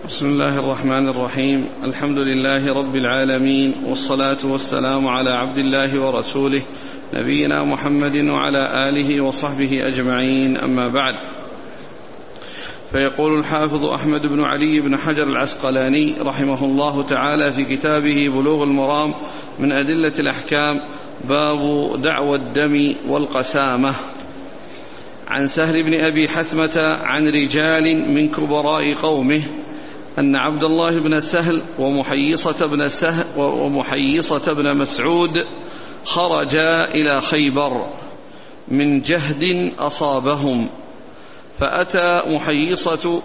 بسم الله الرحمن الرحيم. الحمد لله رب العالمين، والصلاة والسلام على عبد الله ورسوله نبينا محمد وعلى آله وصحبه أجمعين، أما بعد. فيقول الحافظ أحمد بن علي بن حجر العسقلاني رحمه الله تعالى في كتابه بلوغ المرام من أدلة الأحكام: باب دعوى الدم والقسامة. عن سهل بن أبي حثمة عن رجال من كبراء قومه أن عبد الله بن سهل ومحيصة بن مسعود خرجا إلى خيبر من جهد أصابهم، فأتى محيصة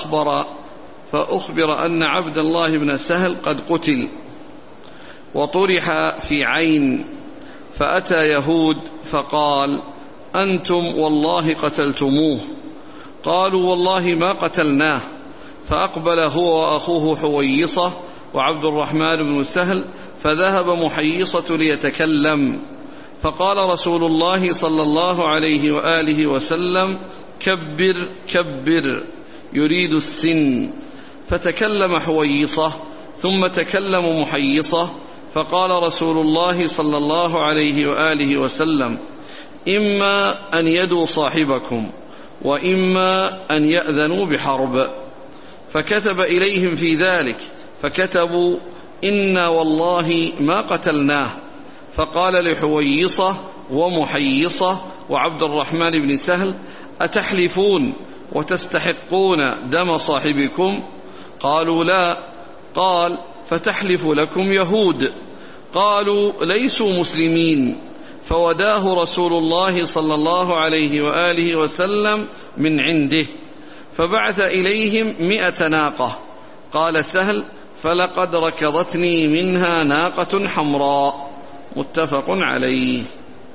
فأخبر أن عبد الله بن سهل قد قتل وطرح في عين، فأتى يهود فقال: أنتم والله قتلتموه. قالوا: والله ما قتلناه. فأقبل هو وأخوه حويصة وعبد الرحمن بن سهل، فذهب محيصة ليتكلم، فقال رسول الله صلى الله عليه وآله وسلم: كبر كبر، يريد السن. فتكلم حويصة ثم تكلم محيصة، فقال رسول الله صلى الله عليه وآله وسلم: إما أن يدوا صاحبكم وإما أن يأذنوا بحرب. فكتب إليهم في ذلك، فكتبوا: إنا والله ما قتلناه. فقال لحويصة ومحيصة وعبد الرحمن بن سهل: أتحلفون وتستحقون دم صاحبكم؟ قالوا: لا. قال: فتحلف لكم يهود. قالوا: ليسوا مسلمين. فوداه رسول الله صلى الله عليه وآله وسلم من عنده، فبعث إليهم 100 ناقة. قال سهل: فلقد ركضتني منها ناقة حمراء. متفق عليه.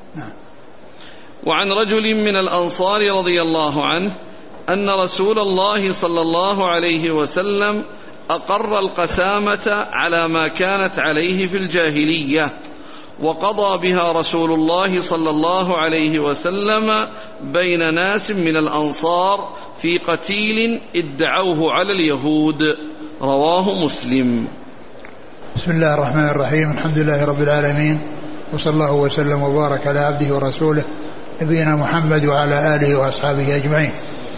وعن رجل من الأنصار رضي الله عنه أن رسول الله صلى الله عليه وسلم أقر القسامة على ما كانت عليه في الجاهلية، وقضى بها رسول الله صلى الله عليه وسلم بين ناس من الأنصار في قتيل ادعوه على اليهود. رواه مسلم. بسم الله الرحمن الرحيم. الحمد لله رب العالمين، وصلى الله وسلم وبارك على عبده ورسوله نبينا محمد وعلى آله وأصحابه أجمعين.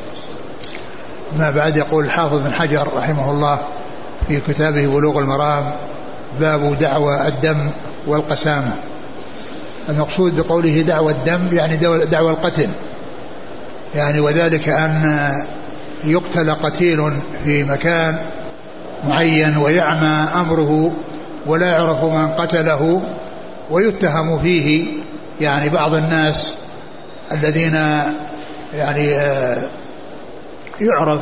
ما بعد، يقول الحافظ بن حجر رحمه الله في كتابه بلوغ المرام: باب دعوى الدم والقسامة. المقصود بقوله دعوى الدم يعني دعوى القتل، يعني وذلك أن يقتل قتيل في مكان معين ويعمى أمره ولا يعرف من قتله، ويتهم فيه يعني بعض الناس الذين يعني يعرف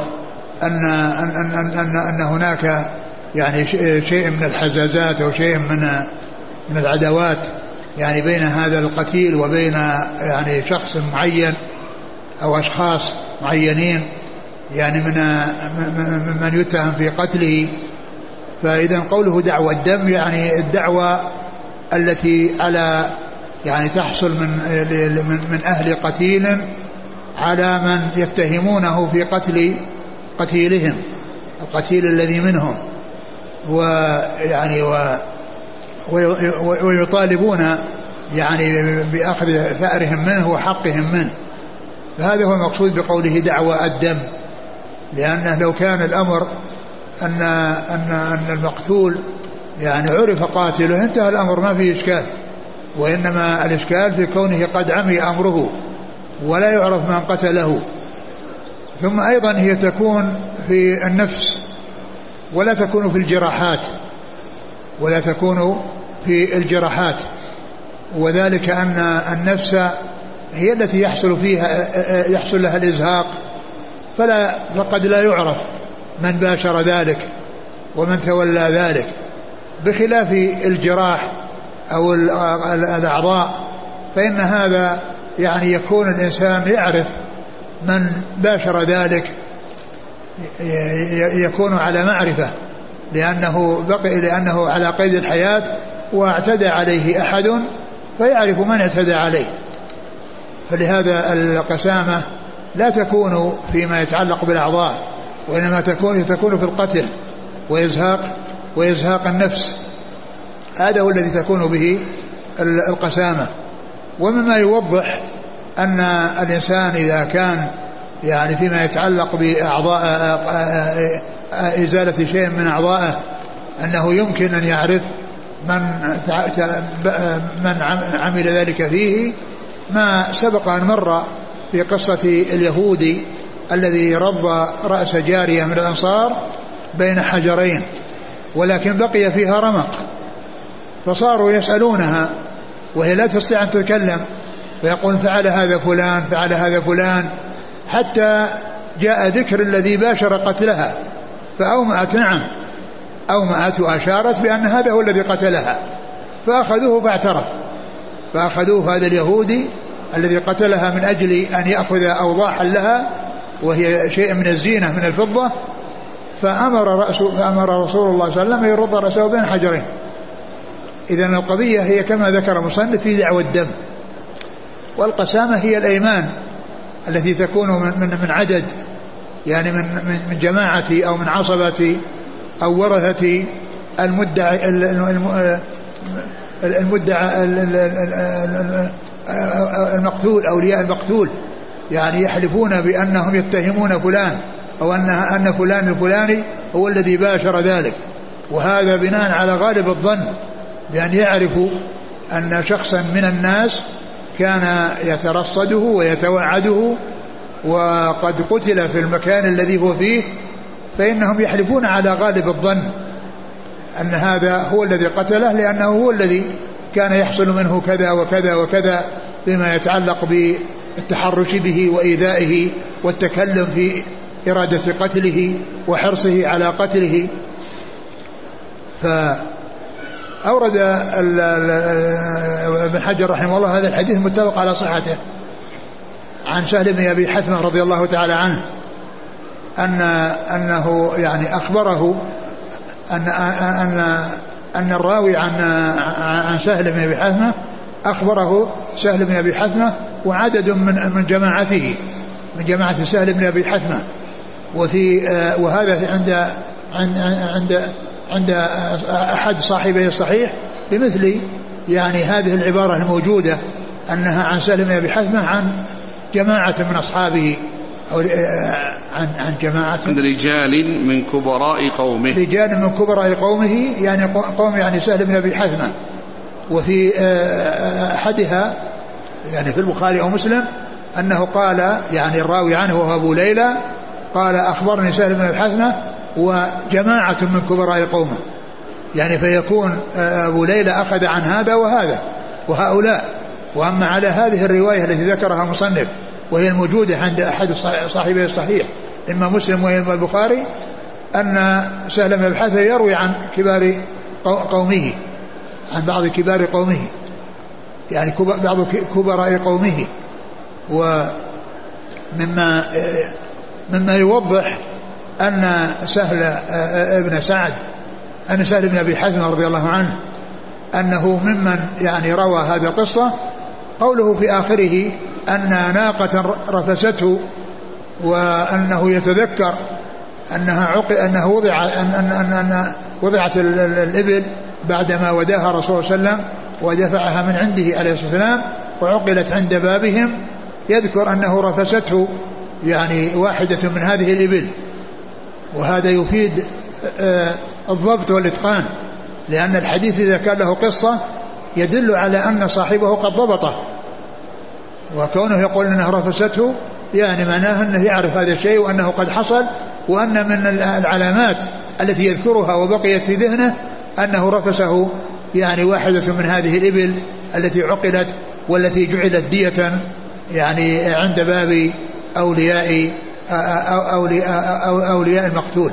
أن هناك يعني شيء من الحزازات أو شيء من العداوات يعني بين هذا القتيل وبين يعني شخص معين أو أشخاص معينين يعني من يتهم في قتله. فإذا قوله دعوى الدم يعني الدعوى التي على يعني تحصل من أهل قتيل على من يتهمونه في قتل قتيلهم، القتيل الذي منهم، ويعني ويطالبون يعني بأخذ ثأرهم منه وحقهم منه. فهذا هو المقصود بقوله دعوى الدم، لأنه لو كان الأمر أن المقتول يعني عرف قاتله انتهى الأمر، ما فيه إشكال، وإنما الإشكال في كونه قد عمي أمره ولا يعرف من قتله. ثم أيضا هي تكون في النفس ولا تكون في الجراحات، وذلك أن النفس هي التي يحصل لها الإزهاق، فقد لا يعرف من باشر ذلك ومن تولى ذلك، بخلاف الجراح أو الأعضاء، فإن هذا يعني يكون الإنسان يعرف من باشر ذلك، يكون على معرفة، لأنه على قيد الحياة واعتدى عليه أحد فيعرف من اعتدى عليه. فلهذا القسامة لا تكون فيما يتعلق بالأعضاء، وإنما تكون في القتل وإزهاق النفس. هذا هو الذي تكون به القسامة. ومما يوضح أن الإنسان إذا كان يعني فيما يتعلق بأعضاء إزالة شيء من أعضائه أنه يمكن أن يعرف من عمل ذلك فيه ما سبق أن مر في قصة اليهودي الذي رض رأس جارية من الأنصار بين حجرين ولكن بقي فيها رمق، فصاروا يسألونها وهي لا تستطيع أن تتكلم، فيقول فعل هذا فلان فعل هذا فلان، حتى جاء ذكر الذي باشر قتلها فأومأت نعم، أومأت وأشارت بأن هذا هو الذي قتلها، فأخذوه فاعترف، فأخذوه هذا اليهودي الذي قتلها من أجل أن يأخذ أوضاحا لها وهي شيء من الزينة من الفضة، فأمر رسول الله صلى الله عليه وسلم يرد رأسه بين حجرين. إذن القضية هي كما ذكر المصنف في دعوى الدم. والقسامة هي الأيمان التي تكون من عدد يعني من جماعة أو من عصبة أو ورثة المدعى المقتول، أولياء المقتول، يعني يحلفون بأنهم يتهمون فلان أو أن فلان الفلاني هو الذي باشر ذلك، وهذا بناء على غالب الظن بأن يعرفوا أن شخصا من الناس كان يترصده ويتوعده وقد قتل في المكان الذي هو فيه، فإنهم يحلفون على غالب الظن أن هذا هو الذي قتله، لأنه هو الذي كان يحصل منه كذا وكذا وكذا بما يتعلق بالتحرش به وإيذائه والتكلم في إرادة قتله وحرصه على قتله. فأورد ابن حجر رحمه الله هذا الحديث متفق على صحته عن سهل بن أبي حثمة رضي الله تعالى عنه أنه يعني أخبره أن الراوي عن سهل بن أبي حثمة أخبره سهل بن أبي حثمة وعدد من جماعته من جماعة سهل بن أبي حثمة، وهذا عند أحد صاحبي الصحيح بمثل يعني هذه العبارة الموجودة أنها عن سهل بن أبي حثمة عن جماعة من أصحابه أو عن جماعة من رجال من كبراء قومه، رجال من كبراء قومه يعني قوم يعني سهل بن أبي حثمة. وفي أحدها يعني في البخاري أو مسلم أنه قال يعني الراوي عنه وهو أبو ليلى قال أخبرني سهل بن أبي حثمة وجماعة من كبراء قومه، يعني فيكون أبو ليلى أخذ عن هذا وهذا وهؤلاء. وأما على هذه الرواية التي ذكرها مصنف وهي الموجودة عند أحد صاحبي الصحيح إما مسلم وإما البخاري أن سهل بن أبي حثمة يروي عن كبار قومه، عن بعض كبار قومه يعني بعض كبراء قومه. ومما يوضح أن سهل بن أبي حثمة رضي الله عنه أنه ممن يعني روى هذا القصة قوله في آخره أن ناقة رفسته وأنه يتذكر أنه وضعت الإبل بعدما وداها رسول صلى الله عليه وسلم ودفعها من عنده عليه الصلاة والسلام وعقلت عند بابهم، يذكر أنه رفسته يعني واحدة من هذه الإبل، وهذا يفيد الضبط والإتقان، لأن الحديث إذا كان له قصة يدل على أن صاحبه قد ضبطه، وكونه يقول أنه رفسته يعني معناه أنه يعرف هذا الشيء وأنه قد حصل، وأن من العلامات التي يذكرها وبقيت في ذهنه أنه رفسه يعني واحدة من هذه الإبل التي عقلت والتي جعلت دية يعني عند باب أولياء المقتول.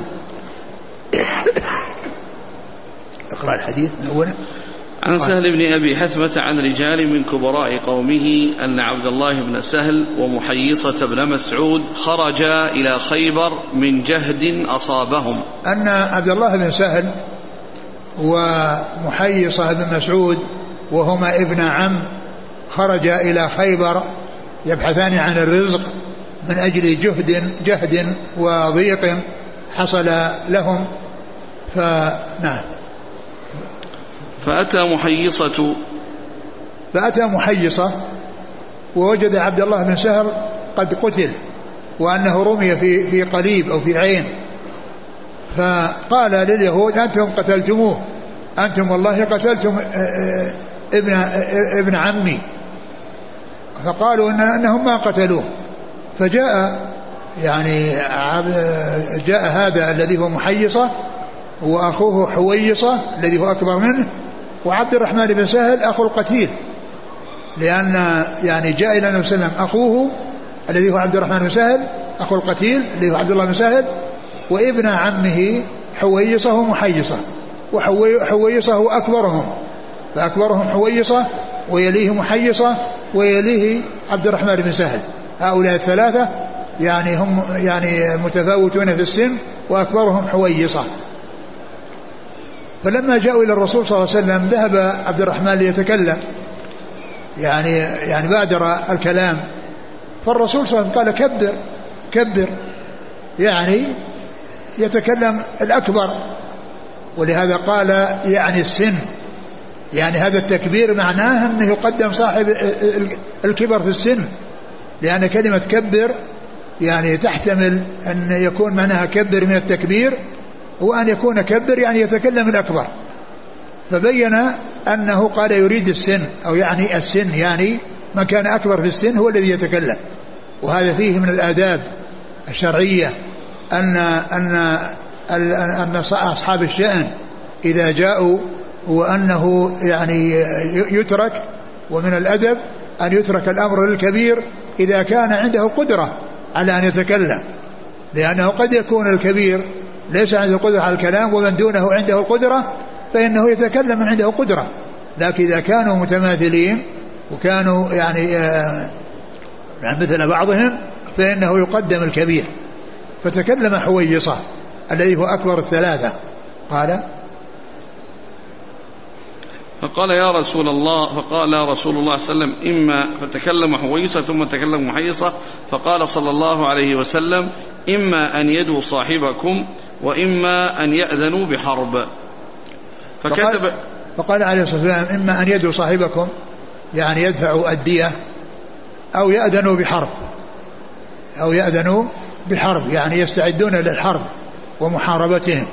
اقرأ الحديث من أوله. عن سهل بن أبي حثمة عن رجال من كبراء قومه أن عبد الله بن سهل ومحيصة بن مسعود خرجا إلى خيبر من جهد أصابهم. أن عبد الله بن سهل ومحيصة بن مسعود وهما ابن عم خرجا إلى خيبر يبحثان عن الرزق من أجل جهد وضيق حصل لهم. فنعم. فأتى محيصة ووجد عبد الله بن سهل قد قتل وأنه رمي في قليب أو في عين. فقال لليهود أنتم قتلتموه، أنتم والله قتلتم ابن عمي. فقالوا أنهم ما قتلوه. فجاء جاء هذا الذي هو محيصة وأخوه حويصة الذي هو أكبر منه، وعبد الرحمن بن سهل أخو القتيل، لأن جاء إلى النبي صلى الله عليه وسلم أخوه الذي هو عبد الرحمن بن سهل أخو القتيل الذي هو عبد الله بن سهل، وابن عمه حويصة ومحيصة، وحويصة هو أكبرهم، فأكبرهم حويصة ويليه محيصة ويليه عبد الرحمن بن سهل. هؤلاء الثلاثة هم متفاوتون في السن، وأكبرهم حويصة. فلما جاءوا إلى الرسول صلى الله عليه وسلم ذهب عبد الرحمن ليتكلم، بادر الكلام. فالرسول صلى الله عليه وسلم قال كبر، يتكلم الأكبر، ولهذا قال السن، هذا التكبير معناه أنه يقدم صاحب الكبر في السن، لأن كلمة كبر تحتمل أن يكون معناها كبر من التكبير، وأن يكون كبر يتكلم الأكبر. فبين أنه قال يريد السن، أو السن من كان أكبر في السن هو الذي يتكلم. وهذا فيه من الآداب الشرعية أن أصحاب الشأن إذا جاءوا وأنه يترك، ومن الأدب أن يترك الأمر للكبير إذا كان عنده قدرة على أن يتكلم، لأنه قد يكون الكبير ليس عنده قدرة على الكلام ومن دونه عنده القدرة، فإنه يتكلم من عنده قدرة. لكن إذا كانوا متماثلين وكانوا مثل بعضهم فإنه يقدم الكبير. فتكلم حويصة الذي هو أكبر الثلاثة، فقال يا رسول الله، فقال رسول الله صلى الله عليه وسلم فتكلم حويصة ثم تكلم محيصة، فقال صلى الله عليه وسلم إما أن يدوا صاحبكم وإما أن يأذنوا بحرب. فقال عليه الصلاة والسلام إما أن يدوا صاحبكم يدفعوا الدية، أو يأذنوا بحرب، يستعدون للحرب ومحاربتهم.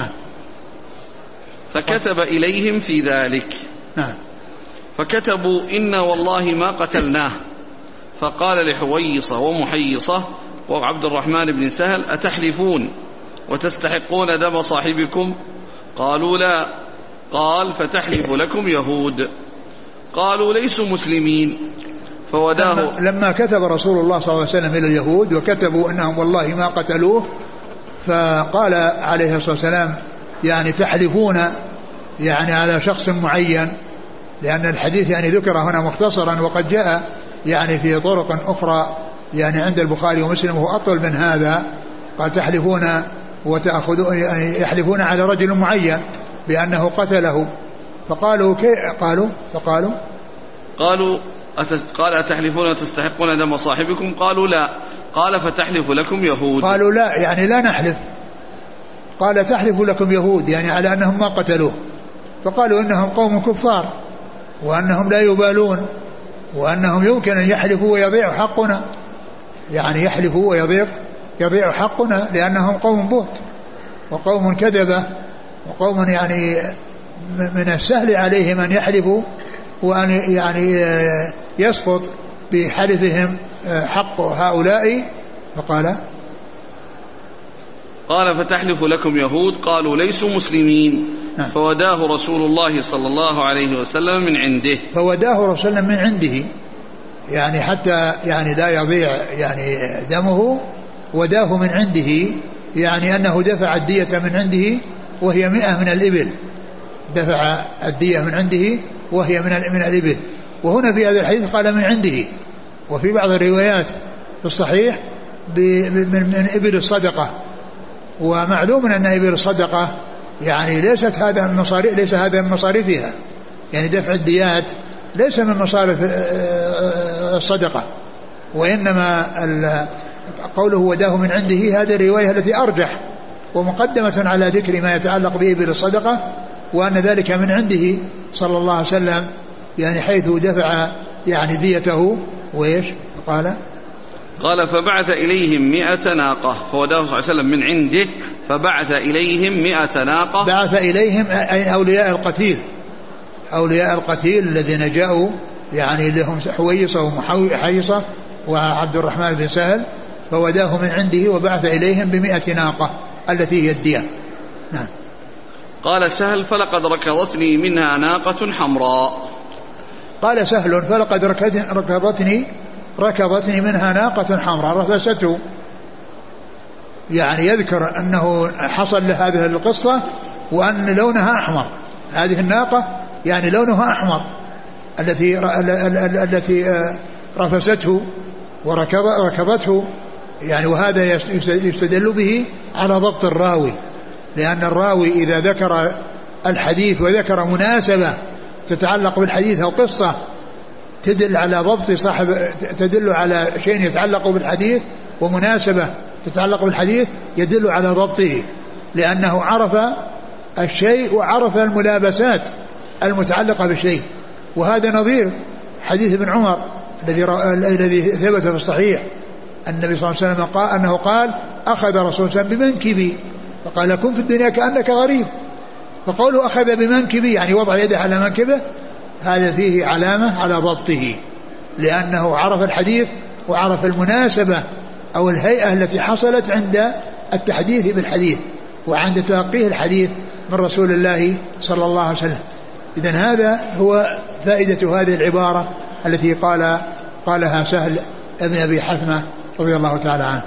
فكتب إليهم في ذلك. فكتبوا إنا والله ما قتلناه. فقال لحويصة ومحيصة وعبد الرحمن بن سهل أتحلفون وتستحقون دم صاحبكم؟ قالوا لا. قال فتحلف لكم يهود. قالوا ليسوا مسلمين. فوداه. لما كتب رسول الله صلى الله عليه وسلم إلى اليهود وكتبوا أنهم والله ما قتلوه، فقال عليه الصلاة والسلام تحلفون على شخص معين، لأن الحديث ذكر هنا مختصرا، وقد جاء في طرق أخرى عند البخاري ومسلم وهو أطول من هذا. قال تحلفون وتأخذون، يحلفون على رجل معين بأنه قتله. فقالوا قال أتحلفون وتستحقون دم صاحبكم؟ قالوا لا. قال فتحلف لكم يهود. قالوا لا، لا نحلف. قال تحلف لكم يهود، على أنهم ما قتلوه. فقالوا إنهم قوم كفار، وأنهم لا يبالون، وأنهم يمكن أن يحلفوا ويضيعوا حقنا، يحلفوا ويضيعوا حقنا، لأنهم قوم بهت وقوم كذبة وقوم من السهل عليهم أن يحلفوا وأن يسقط بحلفهم حق هؤلاء. قال فتحلف لكم يهود. قالوا ليسوا مسلمين. فوداه رسول الله صلى الله عليه وسلم من عنده. فوداه رسول الله من عنده، حتى لا يضيع دمه. وداه من عنده، أنه دفع الدية من عنده وهي 100 من الإبل. دفع الدية من عنده وهي من الإبل. وهنا في هذا الحديث قال من عنده، وفي بعض الروايات في الصحيح من إبل الصدقة. ومعلوم أن إبل الصدقة ليس هذا من مصاريفها، دفع الديات ليس من مصاريف الصدقة، وإنما قوله وداه من عنده هذه الرواية التي أرجح، ومقدمة على ذكر ما يتعلق به بالصدقة، وأن ذلك من عنده صلى الله عليه وسلم، يعني حيث دفع يعني ديته. وإيش قال فبعث إليهم 100 ناقة، فوداه صلى الله عليه وسلم من عنده فبعث إليهم 100 ناقة. بعث إليهم أي أولياء القتيل الذين جاءوا، يعني لهم حويصة ومحيصة وعبد الرحمن بن سهل، فوداه من عنده وبعث إليهم ب100 ناقة التي هي الدية. نعم. قال سهل فلقد ركضتني منها ناقة حمراء. قال سهل فلقد ركضتني منها ناقة حمراء، رفسته، يعني يذكر أنه حصل له هذه القصة وأن لونها أحمر. هذه الناقة يعني لونها أحمر التي رفسته وركضته، يعني وهذا يستدل به على ضبط الراوي، لأن الراوي إذا ذكر الحديث وذكر مناسبة تتعلق بالحديث أو قصة تدل على ضبط صاحب، تدل على شيء يتعلق بالحديث ومناسبة تتعلق بالحديث يدل على ضبطه، لأنه عرف الشيء وعرف الملابسات المتعلقة بالشيء. وهذا نظير حديث ابن عمر الذي ثبت في الصحيح، النبي صلى الله عليه وسلم قال أنه قال أخذ رسول الله بمنكبي فقال كن في الدنيا كأنك غريب. فقوله أخذ بمنكبي يعني وضع يده على منكبه، هذا فيه علامة على ضبطه، لأنه عرف الحديث وعرف المناسبة أو الهيئة التي حصلت عند التحديث بالحديث وعند تلقيه الحديث من رسول الله صلى الله عليه وسلم. إذن هذا هو فائدة هذه العبارة التي قالها سهل ابن أبي حثمة رضي الله تعالى عنه.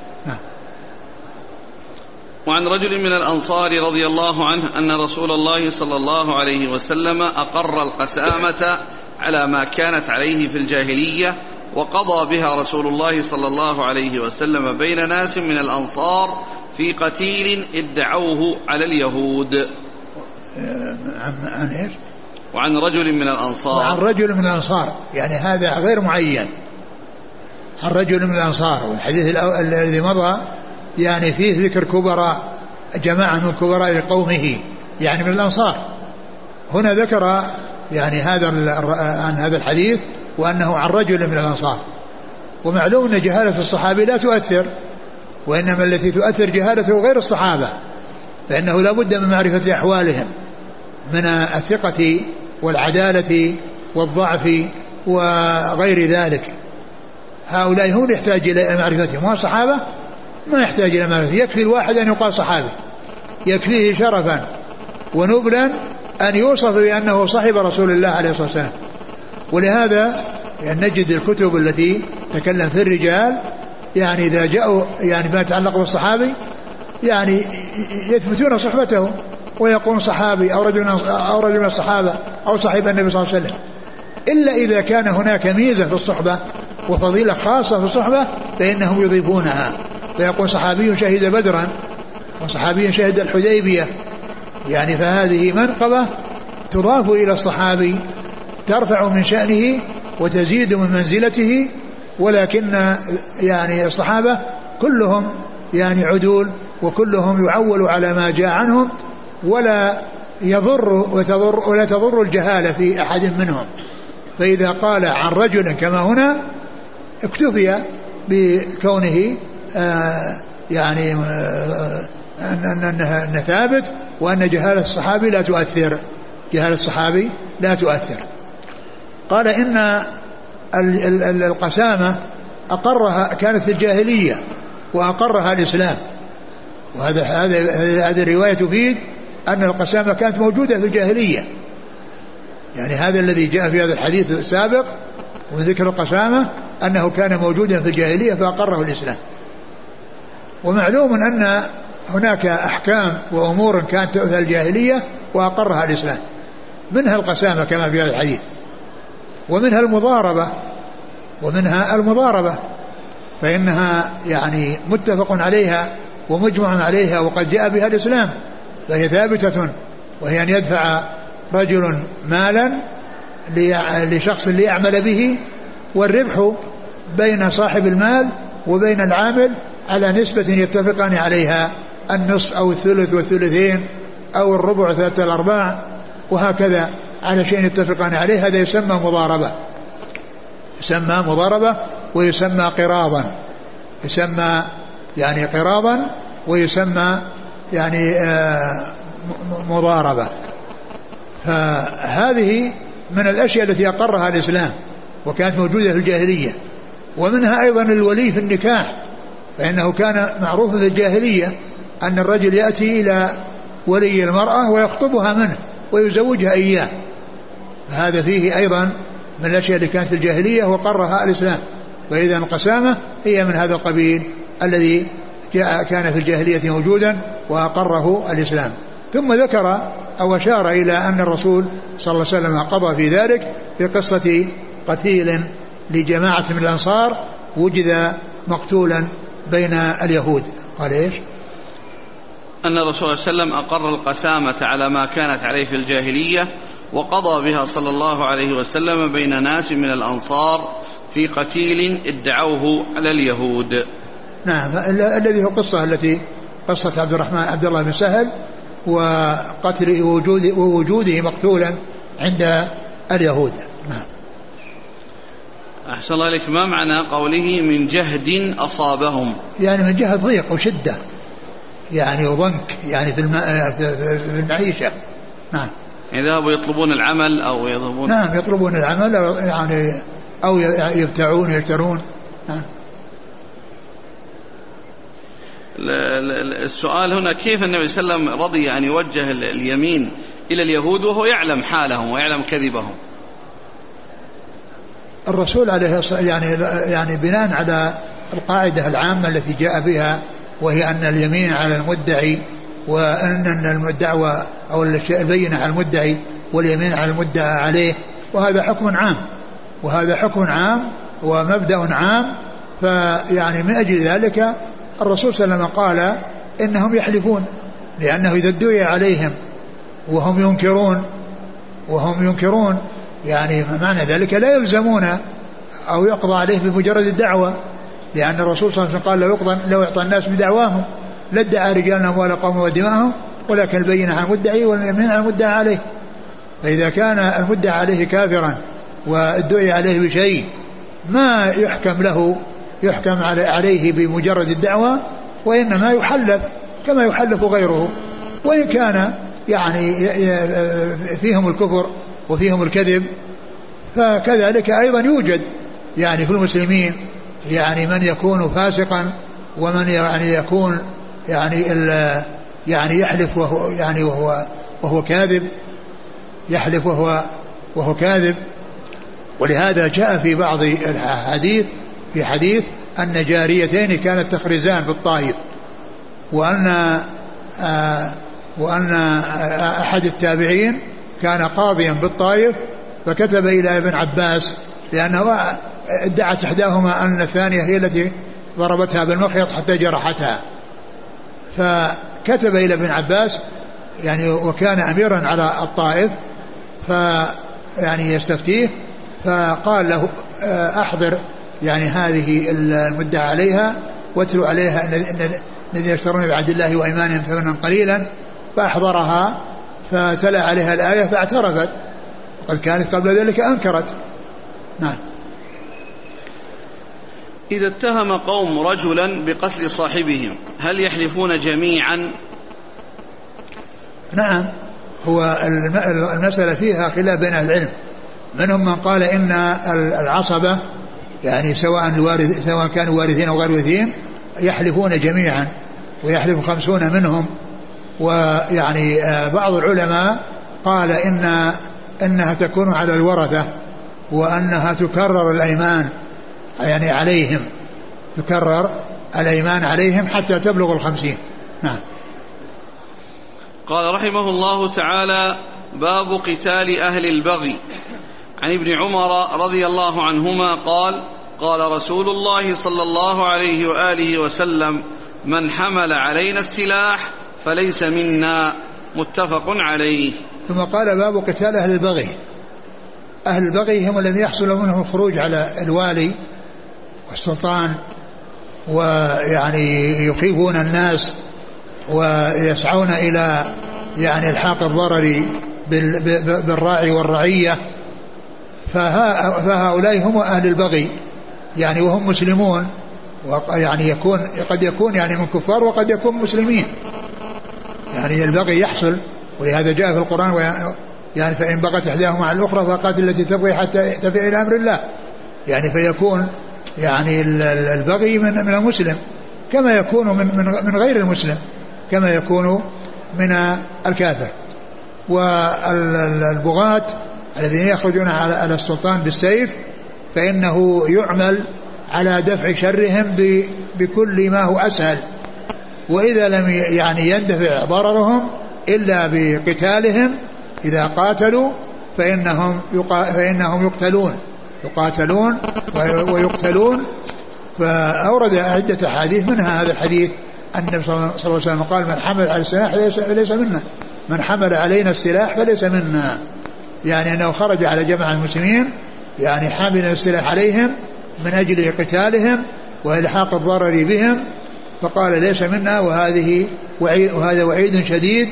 وعن رجل من الأنصار رضي الله عنه أن رسول الله صلى الله عليه وسلم أقر القسامة على ما كانت عليه في الجاهلية، وقضى بها رسول الله صلى الله عليه وسلم بين ناس من الأنصار في قتيل ادعوه على اليهود. عن إيش؟ وعن رجل من الأنصار. وعن رجل من الأنصار، يعني هذا غير معين، عن رجل من الأنصار. والحديث الذي مضى يعني فيه ذكر كبراء، جماعة من كبراء قومه يعني من الأنصار. هنا ذكر يعني عن هذا الحديث وأنه عن رجل من الأنصار. ومعلوم أن جهالة الصحابة لا تؤثر، وإنما التي تؤثر جهالته غير الصحابة، فإنه لا بد من معرفة أحوالهم من الثقة والعدالة والضعف وغير ذلك. هؤلاء هم يحتاج إلى معرفتهم، والصحابة ما يحتاج إلى معرفة. يكفي الواحد أن يقال صحابي، يكفيه شرفا ونبلا أن يوصف بأنه صاحب رسول الله عليه الصلاة والسلام. ولهذا يعني نجد الكتب التي تكلم في الرجال، يعني إذا جاءوا يعني ما يتعلق بالصحابي يعني يثبتون صحبته ويقول صحابي أو رجل من الصحابة أو صاحب النبي صلى الله عليه وسلم، إلا إذا كان هناك ميزة في الصحبة وفضيلة خاصة في الصحبة فإنهم يضيفونها، فيقول صحابي شهد بدرا وصحابي شهد الحديبية، يعني فهذه منقبة تضاف إلى الصحابي ترفع من شأنه وتزيد من منزلته. ولكن يعني الصحابة كلهم يعني عدول، وكلهم يعول على ما جاء عنهم، ولا تضر الجهالة في أحد منهم. فإذا قال عن رجل كما هنا اكتفي بكونه يعني أنه ثابت، وأن جهالة الصحابي لا تؤثر، جهالة الصحابي لا تؤثر. قال إن القسامة أقرها كانت في الجاهلية وأقرها الإسلام، هذه الرواية تفيد أن القسامة كانت موجودة في الجاهلية، يعني هذا الذي جاء في هذا الحديث السابق ومن ذكر القسامة أنه كان موجودا في الجاهلية فأقره الإسلام. ومعلوم أن هناك أحكام وأمور كانت في الجاهلية وأقرها الإسلام، منها القسامة كما في هذا الحديث، ومنها المضاربة فإنها يعني متفق عليها ومجمع عليها وقد جاء بها الإسلام، فهي ثابتة، وهي أن يدفع رجل مالا لشخص ليعمل به، والربح بين صاحب المال وبين العامل على نسبة يتفقان عليها النصف أو الثلث والثلثين أو الربع ثلاثة الأرباع وهكذا على شيء يتفقان عليه، هذا يسمى مضاربة، يسمى مضاربة ويسمى قراضا، يسمى يعني قراضا ويسمى يعني مضاربة. فهذه من الأشياء التي أقرها الإسلام وكانت موجودة في الجاهلية. ومنها أيضا الولي في النكاح، فإنه كان معروفا في الجاهلية أن الرجل يأتي إلى ولي المرأة ويخطبها منه ويزوجها إياه، فهذا فيه أيضا من الأشياء اللي كانت في الجاهلية وقرها الإسلام. وإذا القسامة هي من هذا القبيل الذي كان في الجاهلية موجودا وأقره الإسلام. ثم ذكر أو أشار إلى أن الرسول صلى الله عليه وسلم قضى في ذلك في قصة قتيل لجماعة من الأنصار وجد مقتولا بين اليهود. قال إيش؟ أن الرسول صلى الله عليه وسلم أقر القسامة على ما كانت عليه في الجاهلية وقضى بها صلى الله عليه وسلم بين ناس من الأنصار في قتيل ادعوه على اليهود. نعم، الذي هو القصة التي قصة عبد الله بن سهل وقتل ووجوده مقتولا عند اليهود. نعم. أحسن الله إليك، ما معنى قوله من جهد أصابهم؟ يعني من جهة ضيق وشدة يعني وضنك يعني في المعيشة. نعم. يعني ذهبوا يطلبون العمل أو يطلبون، نعم يطلبون العمل يعني أو يبتعون يشترون. نعم. السؤال هنا كيف النبي صلى الله عليه وسلم رضي أن يوجه اليمين إلى اليهود وهو يعلم حالهم ويعلم كذبهم؟ الرسول عليه يعني بناء على القاعدة العامة التي جاء بها، وهي أن اليمين على المدعي، وأن الدعوة أو البينة على المدعي واليمين على المدعى عليه، وهذا حكم عام، وهذا حكم عام ومبدأ عام. فيعني من أجل ذلك الرسول صلى الله عليه وسلم قال إنهم يحلفون، لأنه إذا ادعي عليهم وهم ينكرون يعني معنى ذلك لا يلزمون أو يقضى عليه بمجرد الدعوة، لأن الرسول صلى الله عليه وسلم قال لو يعطى الناس بدعواهم لادعى رجالنا أموال قوم ودماءهم ولكن البينة على المدعي واليمين على المدعى عليه. فإذا كان المدعى عليه كافرا وادعي عليه بشيء ما يحكم عليه بمجرد الدعوة، وإنما يحلف كما يحلف غيره، وإن كان يعني فيهم الكفر وفيهم الكذب. فكذلك أيضا يوجد يعني في المسلمين يعني من يكون فاسقا ومن يعني يكون يعني يحلف وهو كاذب، يحلف وهو كاذب. ولهذا جاء في بعض الحديث في حديث أن جاريتين كانت تخرزان بالطائف، وأن أحد التابعين كان قاضيا بالطائف فكتب إلى ابن عباس، لأنه ادعت إحداهما أن الثانية هي التي ضربتها بالمخيط حتى جرحتها، فكتب إلى ابن عباس يعني وكان أميرا على الطائف فيعني يستفتيه، فقال له أحضر يعني هذه المدعى عليها واتلو عليها الذين يشترون بعهد الله وإيمانهم ثمنا قليلا، فأحضرها فتلا عليها الآية فاعترفت، قد كانت قبل ذلك أنكرت. نعم. إذا اتهم قوم رجلا بقتل صاحبهم هل يحلفون جميعا؟ نعم، هو المسألة فيها خلاف بين العلم، منهم من قال إن العصبة يعني سواء كانوا وارثين أو غير وارثين يحلفون جميعا ويحلف 50 منهم. ويعني بعض العلماء قال إنها تكون على الورثة وأنها تكرر الأيمان يعني عليهم، تكرر الأيمان عليهم حتى تبلغ 50. نعم. قال رحمه الله تعالى: باب قتال أهل البغي. عن ابن عمر رضي الله عنهما قال: قال رسول الله صلى الله عليه وآله وسلم: من حمل علينا السلاح فليس منا. متفق عليه. ثم قال: باب قتال أهل البغي. أهل البغي هم الذين يحصل منهم الخروج على الوالي والسلطان ويعني يخيفون الناس ويسعون إلى يعني الحاق الضرر بالراعي والرعية، فهؤلاء هم أهل البغي يعني وهم مسلمون، يعني قد يكون يعني من كفار وقد يكون مسلمين، يعني البغي يحصل. ولهذا جاء في القرآن يعني فإن بغت إحداهما على الأخرى فقاتل التي تبغي حتى تفيء إلى أمر الله، يعني فيكون يعني البغي من المسلم كما يكون من غير المسلم، كما يكون من الكافر. والبغاة الذين يخرجون على السلطان بالسيف فإنه يعمل على دفع شرهم بكل ما هو أسهل، وإذا لم يعني يندفع ضررهم إلا بقتالهم، إذا قاتلوا فإنهم يقاتلون ويقتلون. فأورد عدة حديث، منها هذا الحديث أن النبي صلى الله عليه وسلم قال: من حمل على السلاح فليس منا، من حمل علينا السلاح فليس منا، يعني أنه خرج على جماعة المسلمين يعني حامل السلاح عليهم من أجل قتالهم وإلحاق الضرر بهم، فقال ليس منا، وهذا وعيد شديد.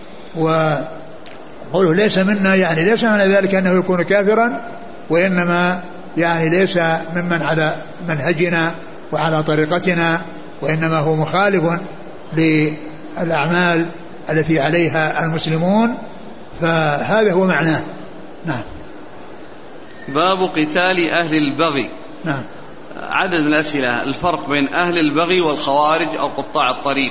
وقوله ليس منا يعني ليس معنى ذلك أنه يكون كافرا، وإنما يعني ليس ممن على منهجنا وعلى طريقتنا، وإنما هو مخالف للأعمال التي عليها المسلمون، فهذا هو معناه. نعم. باب قتال أهل البغي. نعم. عدد من الأسئلة: الفرق بين أهل البغي والخوارج أو قطاع الطريق؟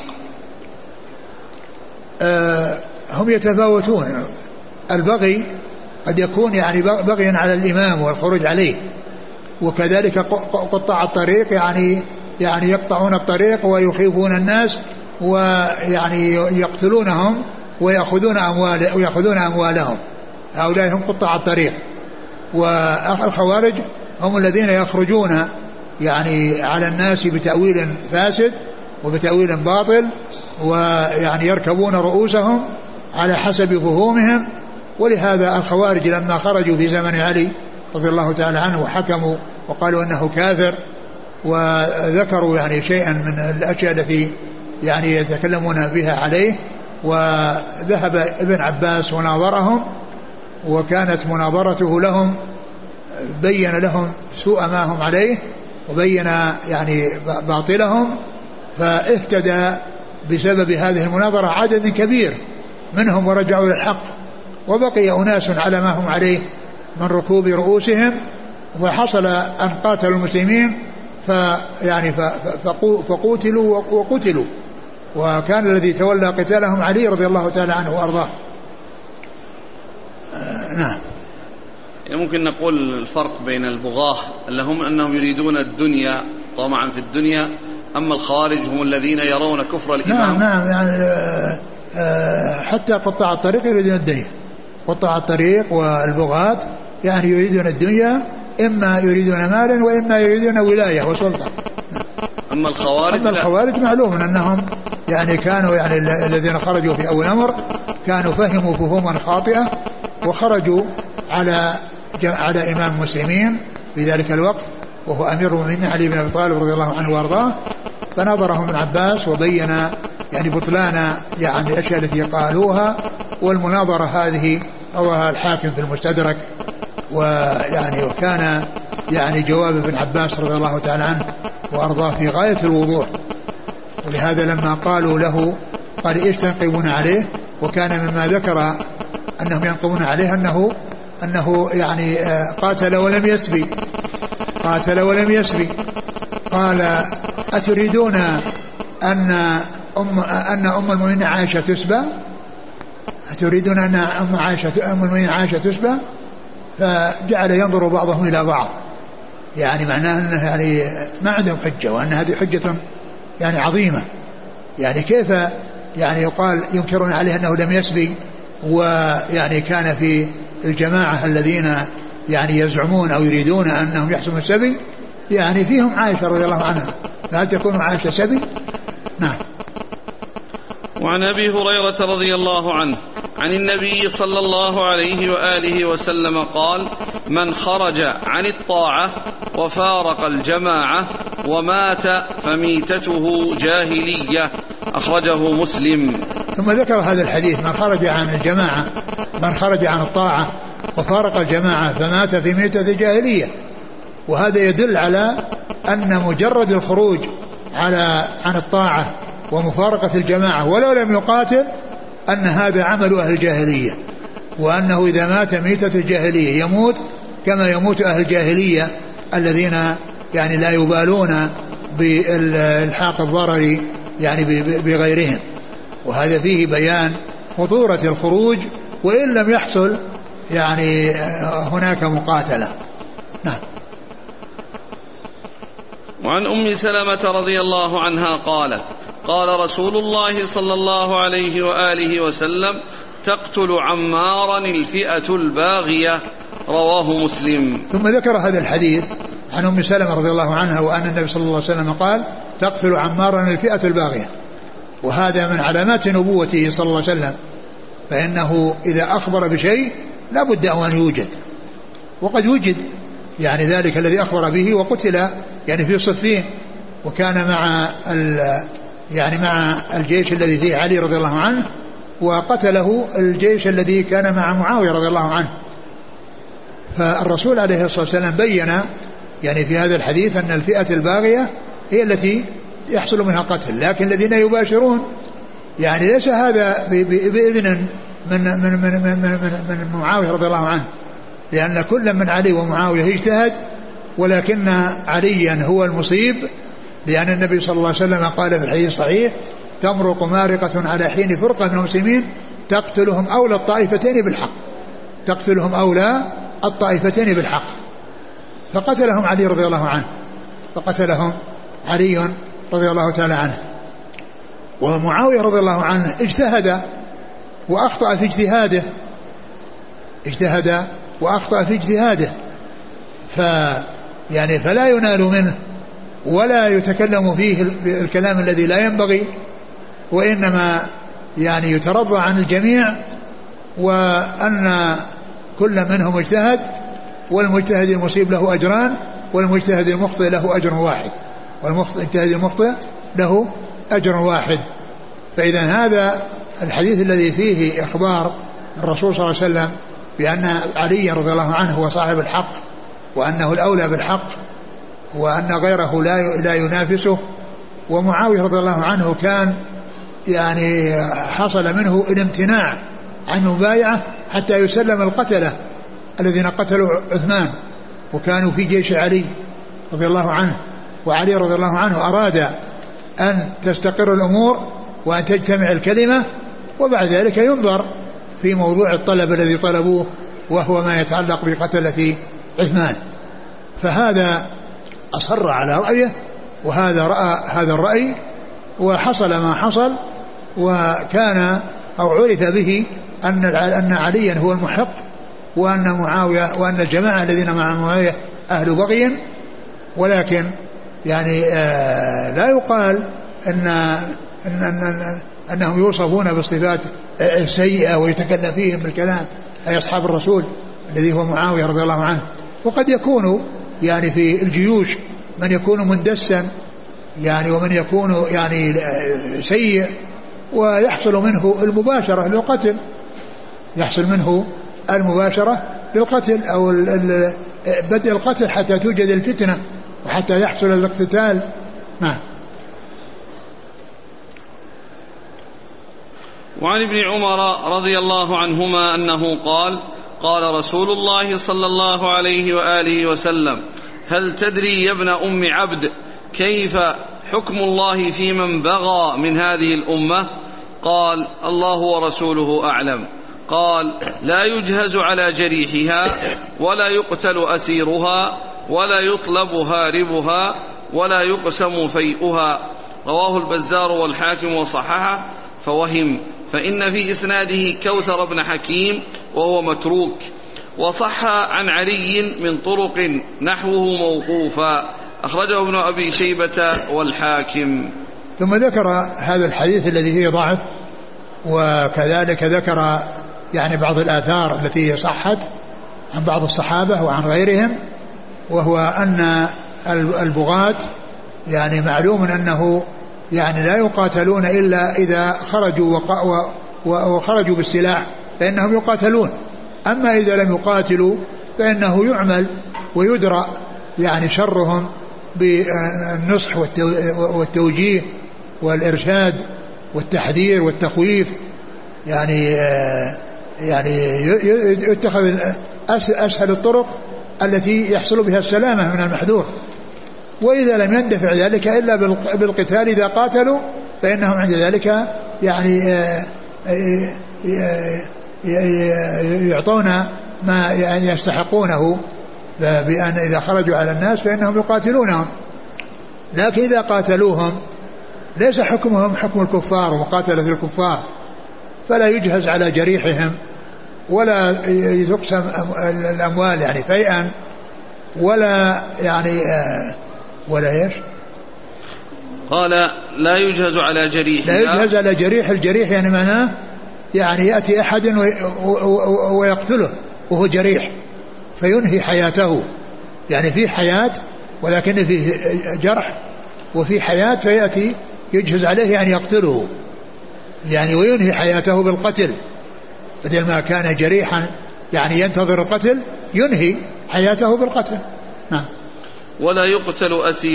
هم يتفاوتون. البغي قد يكون يعني بغيا على الإمام والخروج عليه، وكذلك قطاع الطريق يعني يقطعون الطريق ويخيفون الناس ويعني يقتلونهم ويأخذون أموالهم، هؤلاء هم قطاع الطريق. والخوارج هم الذين يخرجون يعني على الناس بتأويل فاسد وبتأويل باطل، ويعني يركبون رؤوسهم على حسب فهومهم. ولهذا الخوارج لما خرجوا في زمن علي رضي الله تعالى عنه وحكموا وقالوا أنه كافر، وذكروا يعني شيئا من الأشياء التي يعني يتكلمون بها عليه، وذهب ابن عباس وناظرهم، وكانت مناظرته لهم بين لهم سوء ما هم عليه وبين يعني باطلهم، فاهتدى بسبب هذه المناظرة عدد كبير منهم ورجعوا إلى الحق، وبقي أناس على ما هم عليه من ركوب رؤوسهم، وحصل أن قاتلوا المسلمين فقوتلوا وقتلوا، وكان الذي تولى قتالهم علي رضي الله تعالى عنه وأرضاه. نعم. ممكن نقول الفرق بين البغاة أنهم يريدون الدنيا طمعا في الدنيا، أما الخوارج هم الذين يرون كفر الإمام. نعم يعني حتى قطاع الطريق يريدون الدنيا، قطاع الطريق والبغاة يعني يريدون الدنيا، إما يريدون مالا وإما يريدون ولاية وسلطة. أما الخوارج معلوم أنهم يعني كانوا يعني الذين خرجوا في أول أمر كانوا فهموا فهوما خاطئة وخرجوا على إمام المسلمين في ذلك الوقت وهو أمير المؤمنين علي بن أبي طالب رضي الله عنه وأرضاه، فنظرهم ابن عباس وبين يعني بطلان يعني الأشياء التي قالوها. والمناظرة هذه رواها الحاكم في المستدرك، وكان يعني جواب ابن عباس رضي الله تعالى عنه وأرضاه في غاية الوضوح. ولهذا لما قالوا له قال إيش تنقمون عليه، وكان مما ذكر أنهم ينقمون عليه أنه يعني قاتل ولم يسبي. قال أتريدون أن أم المؤمنين عائشة تسبى؟ أتريدون أن أم المؤمنين عائشة تسبى؟ فجعل ينظر بعضهم إلى بعض، يعني معناه أنه يعني ما عندهم حجة، وأن هذه حجة يعني عظيمة. يعني كيف يعني يقال ينكرون عليه أنه لم يسبي، ويعني كان في الجماعة الذين يعني يزعمون أو يريدون أنهم يحسموا السبي، يعني فيهم عائشة رضي الله عنها، فهل تكون عائشة سبي؟ نعم. وعن أبي هريرة رضي الله عنه عن النبي صلى الله عليه وآله وسلم قال: من خرج عن الطاعة وفارق الجماعة ومات فميتته جاهلية أخرجه مسلم. ثم ذكر هذا الحديث: من خرج عن الجماعة، من خرج عن الطاعة وفارق الجماعة فمات في ميتة الجاهلية. وهذا يدل على أن مجرد الخروج عن الطاعة ومفارقة الجماعة ولو لم يقاتل أن هذا عمل أهل الجاهلية، وأنه إذا مات ميتة الجاهلية يموت كما يموت أهل الجاهلية الذين يعني لا يبالون بالحاق الضرر يعني بغيرهم. وهذا فيه بيان خطورة الخروج وإن لم يحصل يعني هناك مقاتلة. نعم. وعن أم سلمة رضي الله عنها قالت: قال رسول الله صلى الله عليه وآله وسلم: تقتل عمارا الفئة الباغية. رواه مسلم. ثم ذكر هذا الحديث عن أم سلمة رضي الله عنها وأن النبي صلى الله عليه وسلم قال: تقتل عمارا الفئة الباغية. وهذا من علامات نبوته صلى الله عليه وسلم، فإنه إذا أخبر بشيء لا بد أن يوجد، وقد وجد يعني ذلك الذي أخبر به وقتل يعني في صفين، وكان مع الجيش الذي فيه علي رضي الله عنه، وقتله الجيش الذي كان مع معاوية رضي الله عنه. فالرسول عليه الصلاة والسلام بين يعني في هذا الحديث أن الفئة الباغية هي التي يحصل منها قتل، لكن الذين يباشرون يعني ليس هذا بإذن من معاوية رضي الله عنه، لأن كل من علي ومعاوية اجتهد، ولكن عليا هو المصيب، لأن النبي صلى الله عليه وسلم قال في الحديث الصحيح: تمرق مارقة على حين فرقة من المسلمين تقتلهم أولى الطائفتين بالحق، تقتلهم أولى الطائفتين بالحق. فقتلهم علي رضي الله عنه، فقتلهم علي رضي الله تعالى عنه. ومعاوية رضي الله عنه اجتهد وأخطأ في اجتهاده، اجتهد وأخطأ في اجتهاده، فلا ينال منه ولا يتكلم فيه الكلام الذي لا ينبغي، وإنما يعني يترضى عن الجميع، وأن كل منهم اجتهد، والمجتهد المصيب له أجران، والمجتهد المخطئ له أجر واحد، والمجتهد المخطئ له أجر واحد. فإذا هذا الحديث الذي فيه إخبار الرسول صلى الله عليه وسلم بأن علي رضي الله عنه هو صاحب الحق، وأنه الأولى بالحق، وأن غيره لا ينافسه. ومعاوية رضي الله عنه كان يعني حصل منه الامتناع عن المبايعة حتى يسلم القتلة الذين قتلوا عثمان وكانوا في جيش علي رضي الله عنه. وعلي رضي الله عنه أراد أن تستقر الأمور وأن تجتمع الكلمة، وبعد ذلك ينظر في موضوع الطلب الذي طلبوه، وهو ما يتعلق بقتلة عثمان. فهذا أصر على رأيه، وهذا رأى هذا الرأي، وحصل ما حصل، وكان أو عرف به أن عليا هو المحق، وأن معاوية وأن الجماعة الذين مع معاوية أهل بغي. ولكن يعني لا يقال أنهم يوصفون بالصفات السيئة ويتكلم فيهم بالكلام أي أصحاب الرسول الذي هو معاوية رضي الله عنه. وقد يكون يعني في الجيوش من يكون مندسا يعني، ومن يكون يعني سيء، ويحصل منه المباشرة للقتل، يحصل منه المباشرة للقتل أو بدء القتل حتى توجد الفتنة وحتى يحصل الاقتتال. نعم. وعن ابن عمر رضي الله عنهما أنه قال: قال رسول الله صلى الله عليه وآله وسلم: هل تدري يا ابن أم عبد كيف حكم الله في من بغى من هذه الأمة؟ قال: الله ورسوله أعلم. قال: لا يجهز على جريحها، ولا يقتل أسيرها، ولا يطلب هاربها، ولا يقسم فيئها. رواه البزار والحاكم وصححه، فوهم، فإن في إسناده كوثر بن حكيم وهو متروك. وصح عن علي من طرق نحوه موقوفا، أخرجه ابن أبي شيبة والحاكم. ثم ذكر هذا الحديث الذي فيه ضعف، وكذلك ذكر يعني بعض الآثار التي صحت عن بعض الصحابة وعن غيرهم، وهو أن البغاة يعني معلوم أنه يعني لا يقاتلون إلا إذا خرجوا وخرجوا بالسلاح فإنهم يقاتلون. أما إذا لم يقاتلوا فإنه يعمل ويدرأ يعني شرهم بالنصح والتوجيه والإرشاد والتحذير والتخويف، يعني يتخذ أسهل الطرق التي يحصل بها السلامة من المحذور. وإذا لم يندفع ذلك إلا بالقتال إذا قاتلوا فإنهم عند ذلك يعني يعطون ما يستحقونه بأن إذا خرجوا على الناس فإنهم يقاتلونهم. لكن إذا قاتلوهم ليس حكمهم حكم الكفار ومقاتلة الكفار، فلا يجهز على جريحهم ولا تقسم الأموال يعني فيئا ولا يعني ولا ايش؟ قال لا يجهز على جريح. لا يجهز على جريح. الجريح يعني معناه يعني يأتي أحد ويقتله وهو جريح فينهي حياته، يعني في حياة ولكن فيه جرح وفي حياة فيأتي يجهز عليه يعني يقتله يعني وينهي حياته بالقتل، بدل ما كان جريحا يعني ينتظر القتل ينهي حياته بالقتل. نعم. ولا يقتل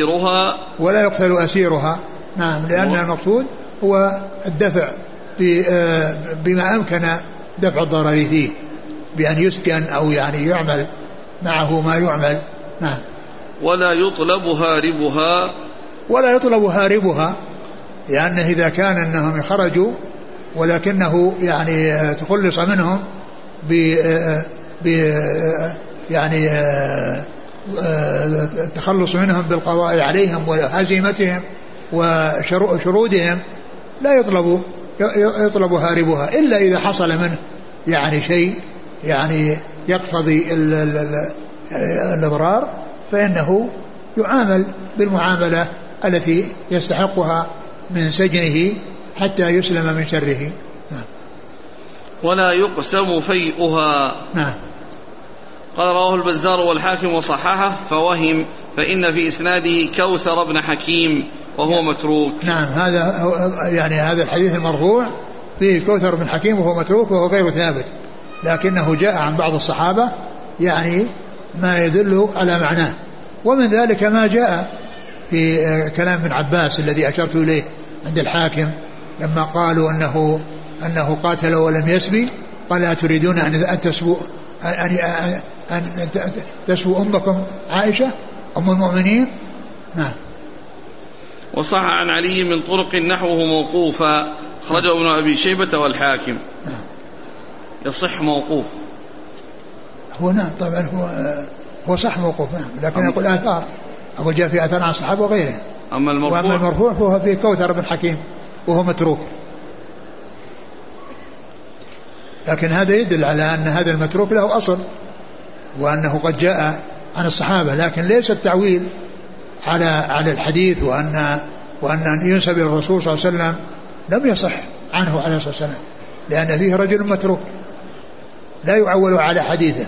أسيرها. نعم، لأن المقصود هو الدفع بما أمكن دفع الضرر فيه بأن يسكن أو يعني يعمل معه ما يعمل. نعم. ولا يطلب هاربها لأنه إذا كان أنهم خرجوا ولكنه يعني تخلص منهم يعني التخلص منهم بالقضاء عليهم وهزيمتهم وشرودهم، لا يطلب هاربها إلا إذا حصل منه يعني شيء يعني يقتضي الإضرار فإنه يعامل بالمعاملة التي يستحقها من سجنه حتى يسلم من شره. ولا يقسم فيئها. نعم. قال رواه البزار والحاكم وصححه فوهم، فإن في إسناده كوثر بن حكيم وهو متروك. نعم، هذا الحديث المرفوع فيه كوثر بن حكيم وهو متروك وهو غير ثابت، لكنه جاء عن بعض الصحابة يعني ما يدل على معناه. ومن ذلك ما جاء في كلام ابن عباس الذي أشرت إليه عند الحاكم لما قالوا أنه قاتل ولم يسبي، قال أتريدون أن تسبوا أمكم عائشة أم المؤمنين. نعم. وصح عن علي من طرق نحوه موقوفا، خرجه ابن أبي شيبة والحاكم. نعم. يصح موقوف. هو نعم طبعا هو صح موقوف، نعم، لكن يقول آثار، أقول جاء في آثار عن الصحابة وغيره. أما المرفوع فهو في كوثر بن حكيم وهو متروك، لكن هذا يدل على أن هذا المتروك له أصل وأنه قد جاء عن الصحابة، لكن ليس التعويل على الحديث وأن ينسب إلى الرسول صلى الله عليه وسلم لم يصح عنه عليه الصلاة والسلام، لأن فيه رجل متروك لا يعول على حديثه.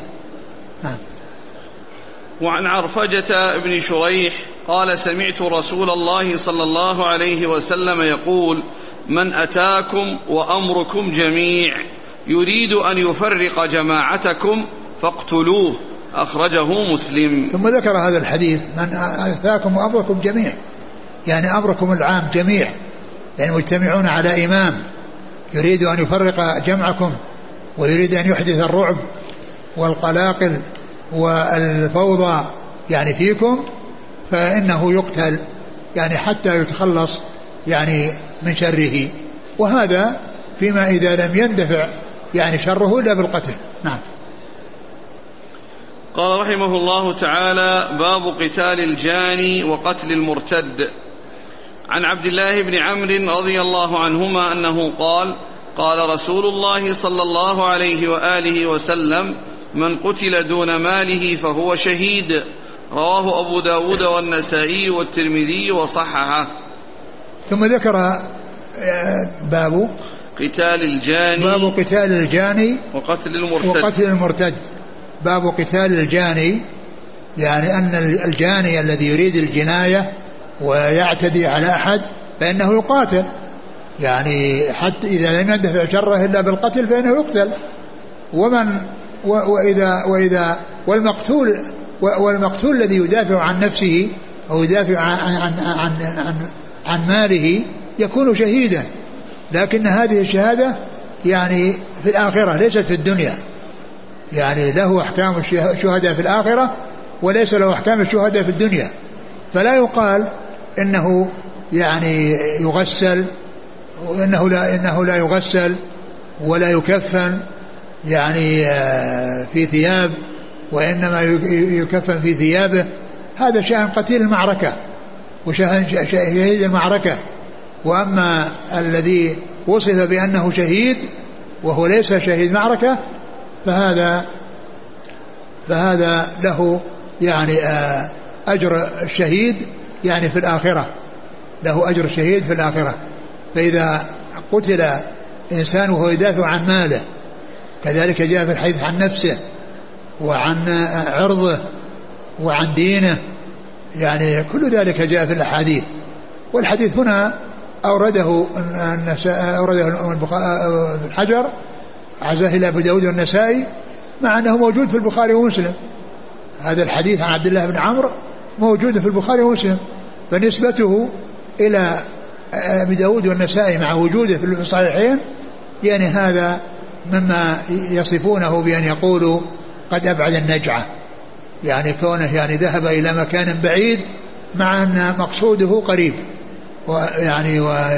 وعن عرفجة بن شريح قال سمعت رسول الله صلى الله عليه وسلم يقول من أتاكم وأمركم جميع يريد أن يفرق جماعتكم فاقتلوه، أخرجه مسلم. ثم ذكر هذا الحديث من أتاكم وأمركم جميع، يعني أمركم العام جميع، يعني مجتمعون على إمام يريد أن يفرق جمعكم ويريد أن يحدث الرعب والقلاقل والفوضى يعني فيكم، فإنه يقتل يعني حتى يتخلص يعني من شره، وهذا فيما إذا لم يندفع يعني شره إلا بالقتل. نعم. قال رحمه الله تعالى باب قتال الجاني وقتل المرتد. عن عبد الله بن عمرو رضي الله عنهما أنه قال قال رسول الله صلى الله عليه وآله وسلم من قتل دون ماله فهو شهيد، رواه أبو داود والنسائي والترمذي وصححه. ثم ذكر باب قتال الجاني وقتل المرتد. باب قتال الجاني يعني أن الجاني الذي يريد الجناية ويعتدي على أحد فإنه يقاتل، يعني حتى إذا لم يندفع شره إلا بالقتل فإنه يقتل. والمقتول الذي يدافع عن نفسه أو يدافع عن ماله يكون شهيدا، لكن هذه الشهادة يعني في الآخرة ليست في الدنيا، يعني له أحكام الشهداء في الآخرة وليس له أحكام الشهداء في الدنيا. فلا يقال إنه يعني يغسل، إنه لا يغسل ولا يكفن يعني في ثياب، وإنما يكفن في ثيابه. هذا شأن قتيل المعركة وشأن شهيد المعركة. وأما الذي وصف بأنه شهيد وهو ليس شهيد معركة فهذا له يعني أجر الشهيد يعني في الآخرة، له أجر الشهيد في الآخرة. فإذا قتل إنسان وهو يدافع عن ماله، كذلك جاء في الحديث عن نفسه وعن عرضه وعن دينه، يعني كل ذلك جاء في الأحاديث. والحديث هنا أورده ابن حجر عزاه إلى أبو داود والنسائي، مع أنه موجود في البخاري ومسلم. هذا الحديث عن عبد الله بن عمرو موجود في البخاري ومسلم، فنسبته إلى أبي داود والنسائي مع وجوده في الصحيحين يعني هذا مما يصفونه بأن يقولوا قد أبعد النجعة، يعني كونه يعني ذهب إلى مكان بعيد مع أن مقصوده قريب، ويعني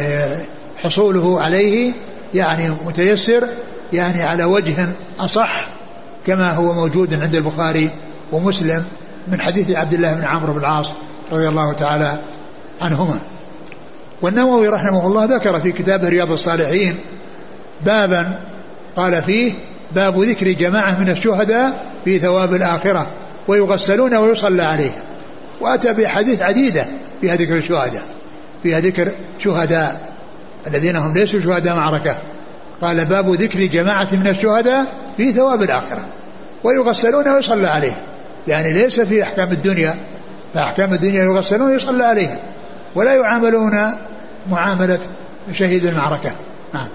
وحصوله عليه يعني متيسر يعني على وجه أصح كما هو موجود عند البخاري ومسلم من حديث عبد الله بن عمرو بن العاص رضي الله تعالى عنهما. والنووي رحمه الله ذكر في كتابه رياض الصالحين بابا قال فيه باب ذكر جماعة من الشهداء في ثواب الآخرة ويغسلون ويصلى عليهم، وأتى بحديث عديدة فيها ذكر الشهداء، فيها ذكر شهداء الذين هم ليسوا شهداء معركة. قال باب ذكر جماعة من الشهداء في ثواب الآخرة ويغسلون ويصلى عليهم، يعني ليس في أحكام الدنيا، فأحكام الدنيا يغسلون ويصلى عليهم ولا يعاملون معاملة شهيد المعركة. نعم.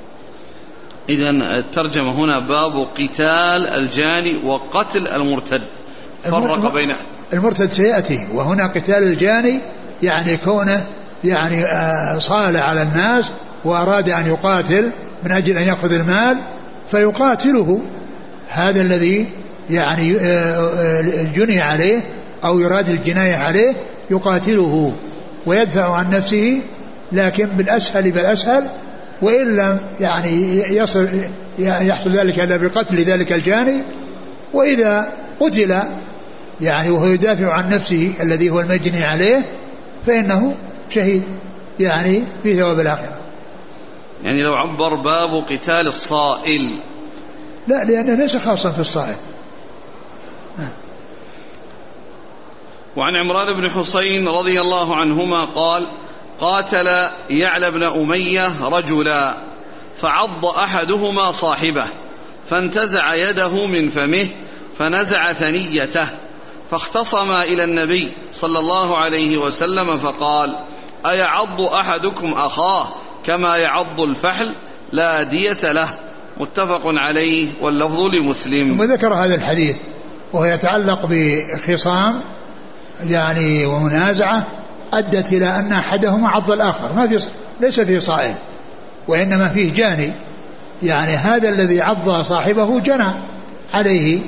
إذن الترجمة هنا باب قتال الجاني وقتل المرتد، فرق بين المرتد سيأتي، وهنا قتال الجاني يعني كونه يعني صال على الناس وأراد أن يقاتل من أجل أن يأخذ المال فيقاتله هذا الذي يعني جني عليه أو يراد الجناية عليه، يقاتله ويدفع عن نفسه، لكن بالأسهل بالأسهل، وإن لم يعني يحصل ذلك إلا بقتل ذلك الجاني. وإذا قتل يعني وهو يدافع عن نفسه الذي هو المجني عليه فإنه شهيد يعني في ثواب الآخرة. يعني لو عبر باب قتال الصائل، لا، لأنه ليس خاصا في الصائل. وعن عمران بن حسين رضي الله عنهما قال قاتل يعلى بن أمية رجلا فعض أحدهما صاحبه فانتزع يده من فمه فنزع ثنيته، فاختصما إلى النبي صلى الله عليه وسلم فقال أيعض أحدكم أخاه كما يعض الفحل؟ لا دية له. متفق عليه واللفظ لمسلم. وذكر هذا الحديث وهو يتعلق بخصام يعني ومنازعة أدت إلى أن أحدهما عض الآخر، ليس فيه صائل وإنما فيه جاني، يعني هذا الذي عض صاحبه جنى عليه،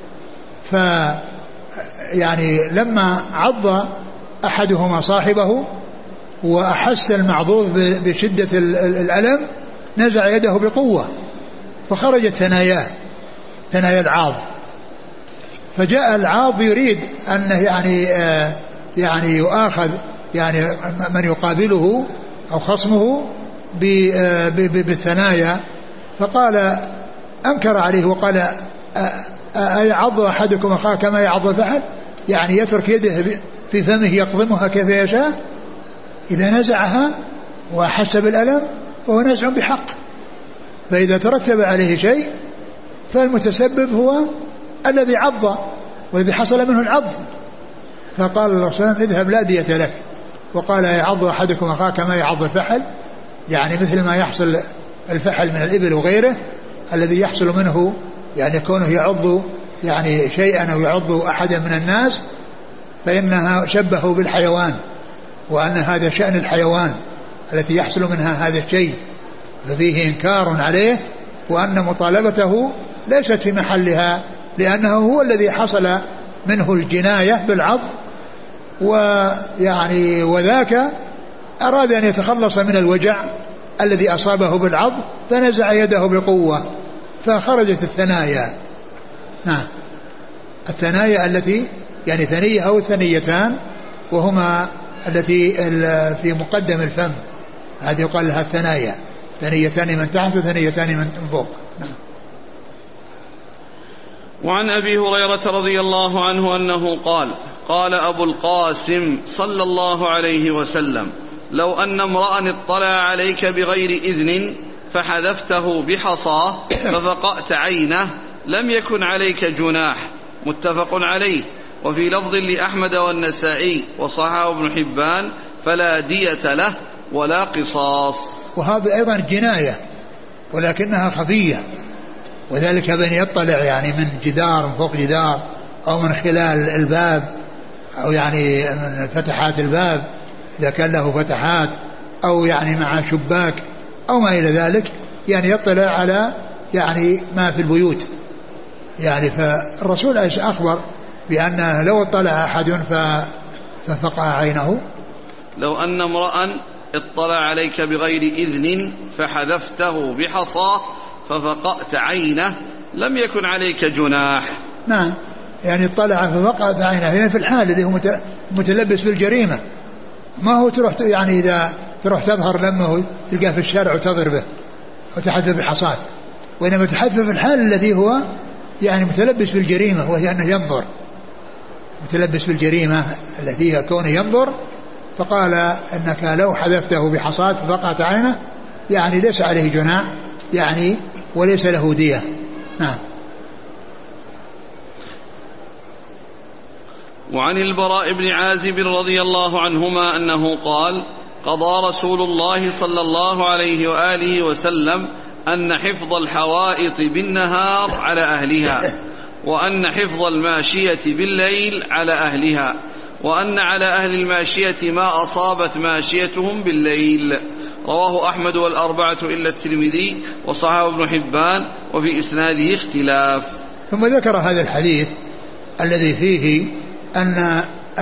يعني لما عض أحدهما صاحبه وأحس المعضوض بشدة الألم نزع يده بقوة فخرجت ثنايا العاض، فجاء العاض يريد أنه يعني يؤاخذ يعني من يقابله أو خصمه بالثنايا، فقال أنكر عليه وقال أيعض أحدكم أخاه كما يعض الفحل؟ يعني يترك يده في فمه يقضمها كيف يشاء، إذا نزعها وحس بالألم فهو نزع بحق، فإذا ترتب عليه شيء فالمتسبب هو الذي عض والذي حصل منه العض. فقال الله صلى الله عليه وسلم اذهب لا دية لك، وقال يعض أحدكم أخاه كما يعض الفحل، يعني مثل ما يحصل الفحل من الإبل وغيره الذي يحصل منه يعني كونه يعض يعني شيئا أو يعض أحدا من الناس، فإنها شبهه بالحيوان، وأن هذا شأن الحيوان التي يحصل منها هذا الشيء، ففيه إنكار عليه، وأن مطالبته ليست في محلها، لأنه هو الذي حصل منه الجناية بالعض، ويعني وذاك أراد أن يتخلص من الوجع الذي أصابه بالعض فنزع يده بقوة فخرجت الثنايا. نعم، الثنايا التي يعني ثنية أو الثنيتان، وهما التي في مقدم الفم، هذه يقال لها الثنايا، ثنيتان من تحت وثنيتان من فوق. نعم. وعن أبي هريرة رضي الله عنه أنه قال: قال أبو القاسم صلى الله عليه وسلم: لو أن امرأ اطلع عليك بغير إذن فحذفته بحصاه ففقأت عينه لم يكن عليك جناح. متفق عليه. وفي لفظ لأحمد والنسائي وصححه ابن حبان: فلا دية له ولا قصاص. وهذا أيضا جناية ولكنها خفية، وذلك بأن يطلع يعني من جدار، من فوق جدار، أو من خلال الباب، أو يعني من فتحات الباب إذا كان له فتحات، أو يعني مع شباك أو ما إلى ذلك، يعني يطلع على يعني ما في البيوت. يعني فالرسول أخبر بأنه لو اطلع أحد ففقع عينه، لو أن امرأ اطلع عليك بغير إذن فحذفته بحصاه ففقأت عينه لم يكن عليك جناح. نعم، يعني اطلع ففقأت عينه، هنا في الحال اللي هو متلبس بالجريمة، ما هو تروح يعني إذا تروح تظهر لما تلقاه في الشارع وتضربه وتحذف بحصات، وإنما تحذف في الحال الذي هو يعني متلبس بالجريمة، وهي أنه ينظر، متلبس بالجريمة التي هي كونه ينظر. فقال إنك لو حذفته بحصات ففقأت عينه يعني ليس عليه جناح يعني وليس له دية. نعم. وعن البراء بن عازب رضي الله عنهما أنه قال: قضى رسول الله صلى الله عليه وآله وسلم أن حفظ الحوائط بالنهار على أهلها، وأن حفظ الماشية بالليل على أهلها، وأن على أهل الماشية ما أصابت ماشيتهم بالليل. رواه أحمد والأربعة إلا الترمذي وصححه ابن حبان، وفي إسناده اختلاف. ثم ذكر هذا الحديث الذي فيه أن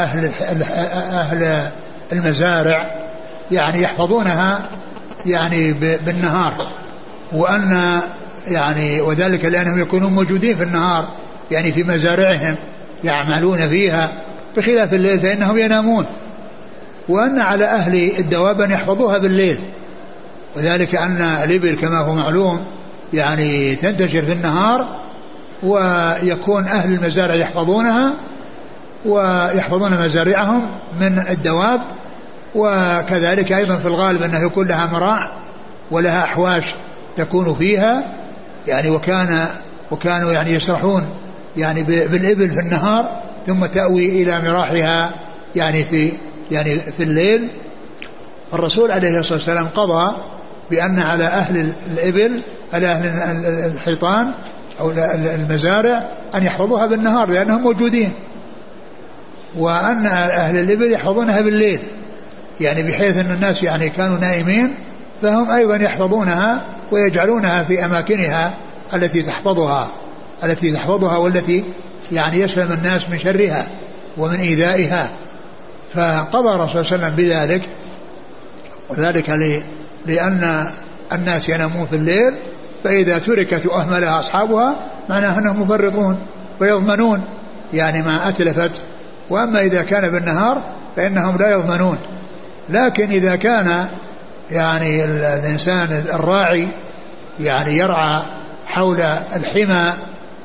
أهل المزارع يعني يحفظونها يعني بالنهار، وأن يعني وذلك لأنهم يكونون موجودين في النهار يعني في مزارعهم يعملون فيها، بخلاف الليل فإنهم ينامون. وأن على أهل الدواب أن يحفظوها بالليل، وذلك أن الإبل كما هو معلوم يعني تنتشر في النهار، ويكون أهل المزارع يحفظونها ويحفظون مزارعهم من الدواب. وكذلك أيضا في الغالب أنه يكون لها مراع ولها أحواش تكون فيها يعني، وكانوا يعني يسرحون يعني بالإبل في النهار ثم تأوي إلى مراحها يعني في الليل. الرسول عليه الصلاة والسلام قضى بأن على أهل الإبل، على أهل الحيطان أو المزارع أن يحفظوها بالنهار لأنهم موجودين، وأن أهل الإبل يحفظونها بالليل، يعني بحيث أن الناس يعني كانوا نائمين فهم أيضا يحفظونها ويجعلونها في أماكنها التي تحفظها والتي يعني يسلم الناس من شرها ومن إيذائها. فقضى الرسول صلى الله عليه وسلم بذلك، وذلك لأن الناس ينامون في الليل، فإذا تركت وأهملها أصحابها معناها أنهم مفرطون ويضمنون يعني ما أتلفت. وأما إذا كان بالنهار فإنهم لا يضمنون. لكن إذا كان يعني الإنسان الراعي يعني يرعى حول الحمى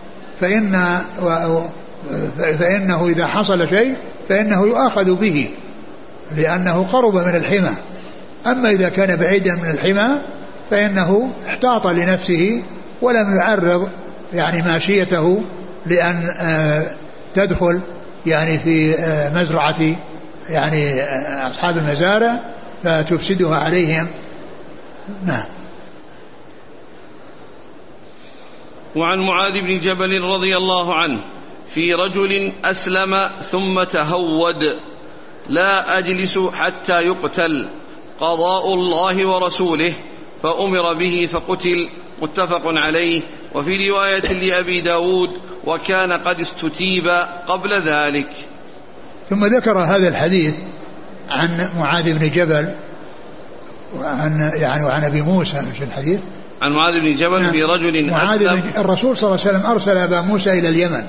فإنه إذا حصل شيء فإنه يؤاخذ به لأنه قرب من الحمى. أما إذا كان بعيدا من الحمى فإنه احتاط لنفسه ولم يعرض يعني ماشيته لأن تدخل يعني في مزرعة يعني أصحاب المزارع فتفسدها عليهم. نعم. وعن معاذ بن جبل رضي الله عنه في رجل أسلم ثم تهود لا أجلس حتى يقتل قضاء الله ورسوله فأمر به فقتل متفق عليه. وفي رواية لأبي داود وكان قد استتيب قبل ذلك. ثم ذكر هذا الحديث عن معاذ بن جبل وعن أبي موسى في الحديث عن معاذ بن جبل في رجل أسلم. الرسول صلى الله عليه وسلم أرسل أبا موسى إلى اليمن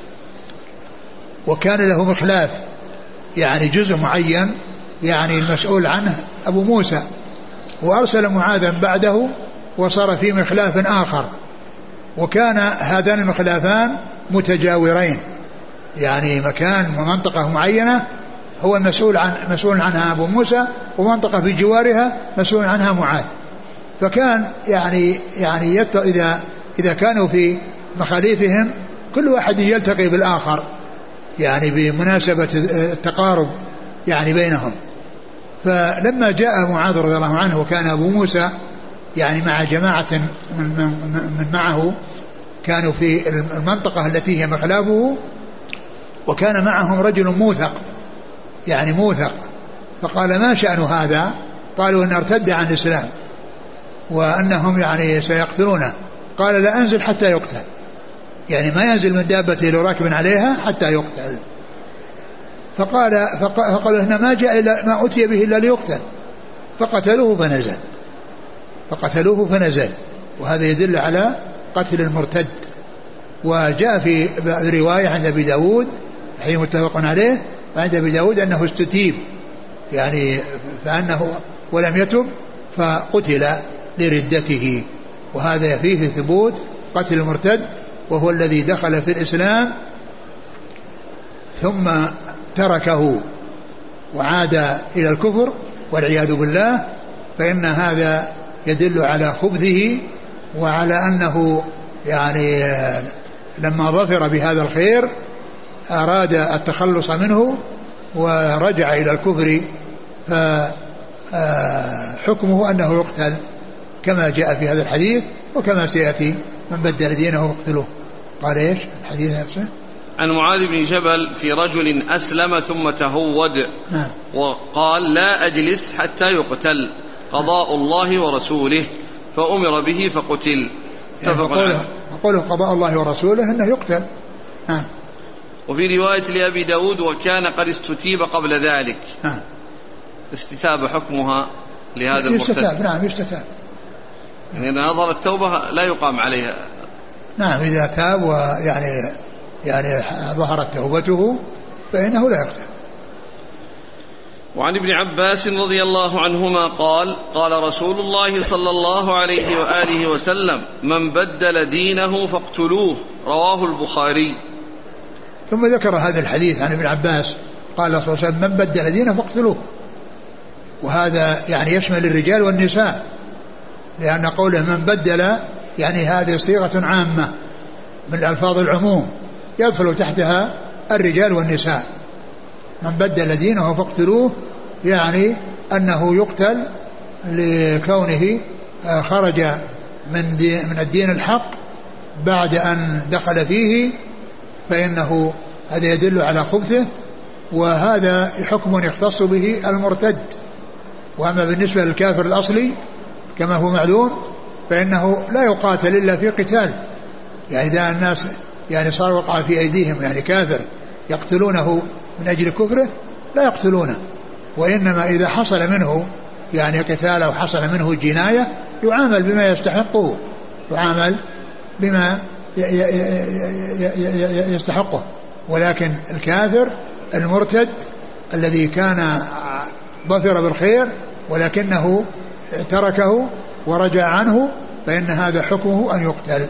وكان له مخلاف يعني جزء معين يعني المسؤول عنه أبو موسى، وأرسل معاذا بعده وصار في مخلاف آخر، وكان هذان المخلافان متجاورين يعني مكان ومنطقة معينة هو مسؤول عنها أبو موسى ومنطقة في جوارها مسؤول عنها معاذ. فكان يعني إذا كانوا في مخاليفهم كل واحد يلتقي بالآخر يعني بمناسبة التقارب يعني بينهم. فلما جاء معاذ رضي الله عنه وكان أبو موسى يعني مع جماعة من معه كانوا في المنطقة التي هي مخلافه، وكان معهم رجل موثق يعني موثق، فقال ما شأن هذا؟ قالوا إن ارتد عن الإسلام وأنهم يعني سيقتلونه. قال لا أنزل حتى يقتل، يعني ما ينزل من دابته لو راكب عليها حتى يقتل. فقالوا إن ما جاء إلا ما أتي به إلا ليقتل، فقتلوه فنزل. وهذا يدل على قتل المرتد. وجاء في رواية عند أبي داود حين متفق عليه عند أبي داود أنه استتيب يعني فأنه ولم يتب فقتل لردته، وهذا فيه ثبوت قتل المرتد وهو الذي دخل في الإسلام ثم تركه وعاد إلى الكفر والعياذ بالله، فإن هذا يدل على خبثه وعلى أنه يعني لما ظفر بهذا الخير أراد التخلص منه ورجع إلى الكفر، فحكمه أنه يقتل كما جاء في هذا الحديث وكما سيأتي من بدل دينه فاقتلوه. قال إيش الحديث نفسه؟ عن معاذ بن جبل في رجل أسلم ثم تهود وقال لا أجلس حتى يقتل قضاء الله ورسوله فأمر به فقتل. قوله قضاء الله ورسوله إنه يقتل. وفي رواية لأبي داود وكان قد استتيب قبل ذلك. استتاب حكمها لهذا المرتد. نعم يستتاب يعني إذا نظر التوبة لا يقام عليها. نعم إذا تاب يعني ظهرت توبته فإنه لا يقتل. وعن ابن عباس رضي الله عنهما قال قال رسول الله صلى الله عليه وآله وسلم من بدل دينه فاقتلوه رواه البخاري. ثم ذكر هذا الحديث عن ابن عباس قال صلى الله عليه وسلم من بدل دينه فاقتلوه، وهذا يعني يشمل الرجال والنساء، لأن قوله من بدل يعني هذه صيغة عامة من ألفاظ العموم يدخل تحتها الرجال والنساء. من بدل دينه فاقتلوه يعني أنه يقتل لكونه خرج من الدين الحق بعد أن دخل فيه، فإنه هذا يدل على خبثه، وهذا حكم يختص به المرتد. وأما بالنسبة للكافر الأصلي كما هو معلوم فإنه لا يقاتل إلا في قتال، يعني إذا الناس يعني صار وقع في أيديهم يعني كافر يقتلونه من أجل كفره لا يقتلونه، وإنما إذا حصل منه يعني قتال أو حصل منه جناية يعامل بما يستحقه، يعامل بما يستحقه. ولكن الكافر المرتد الذي كان ظفر بالخير ولكنه تركه ورجع عنه فإن هذا حكمه أن يقتل.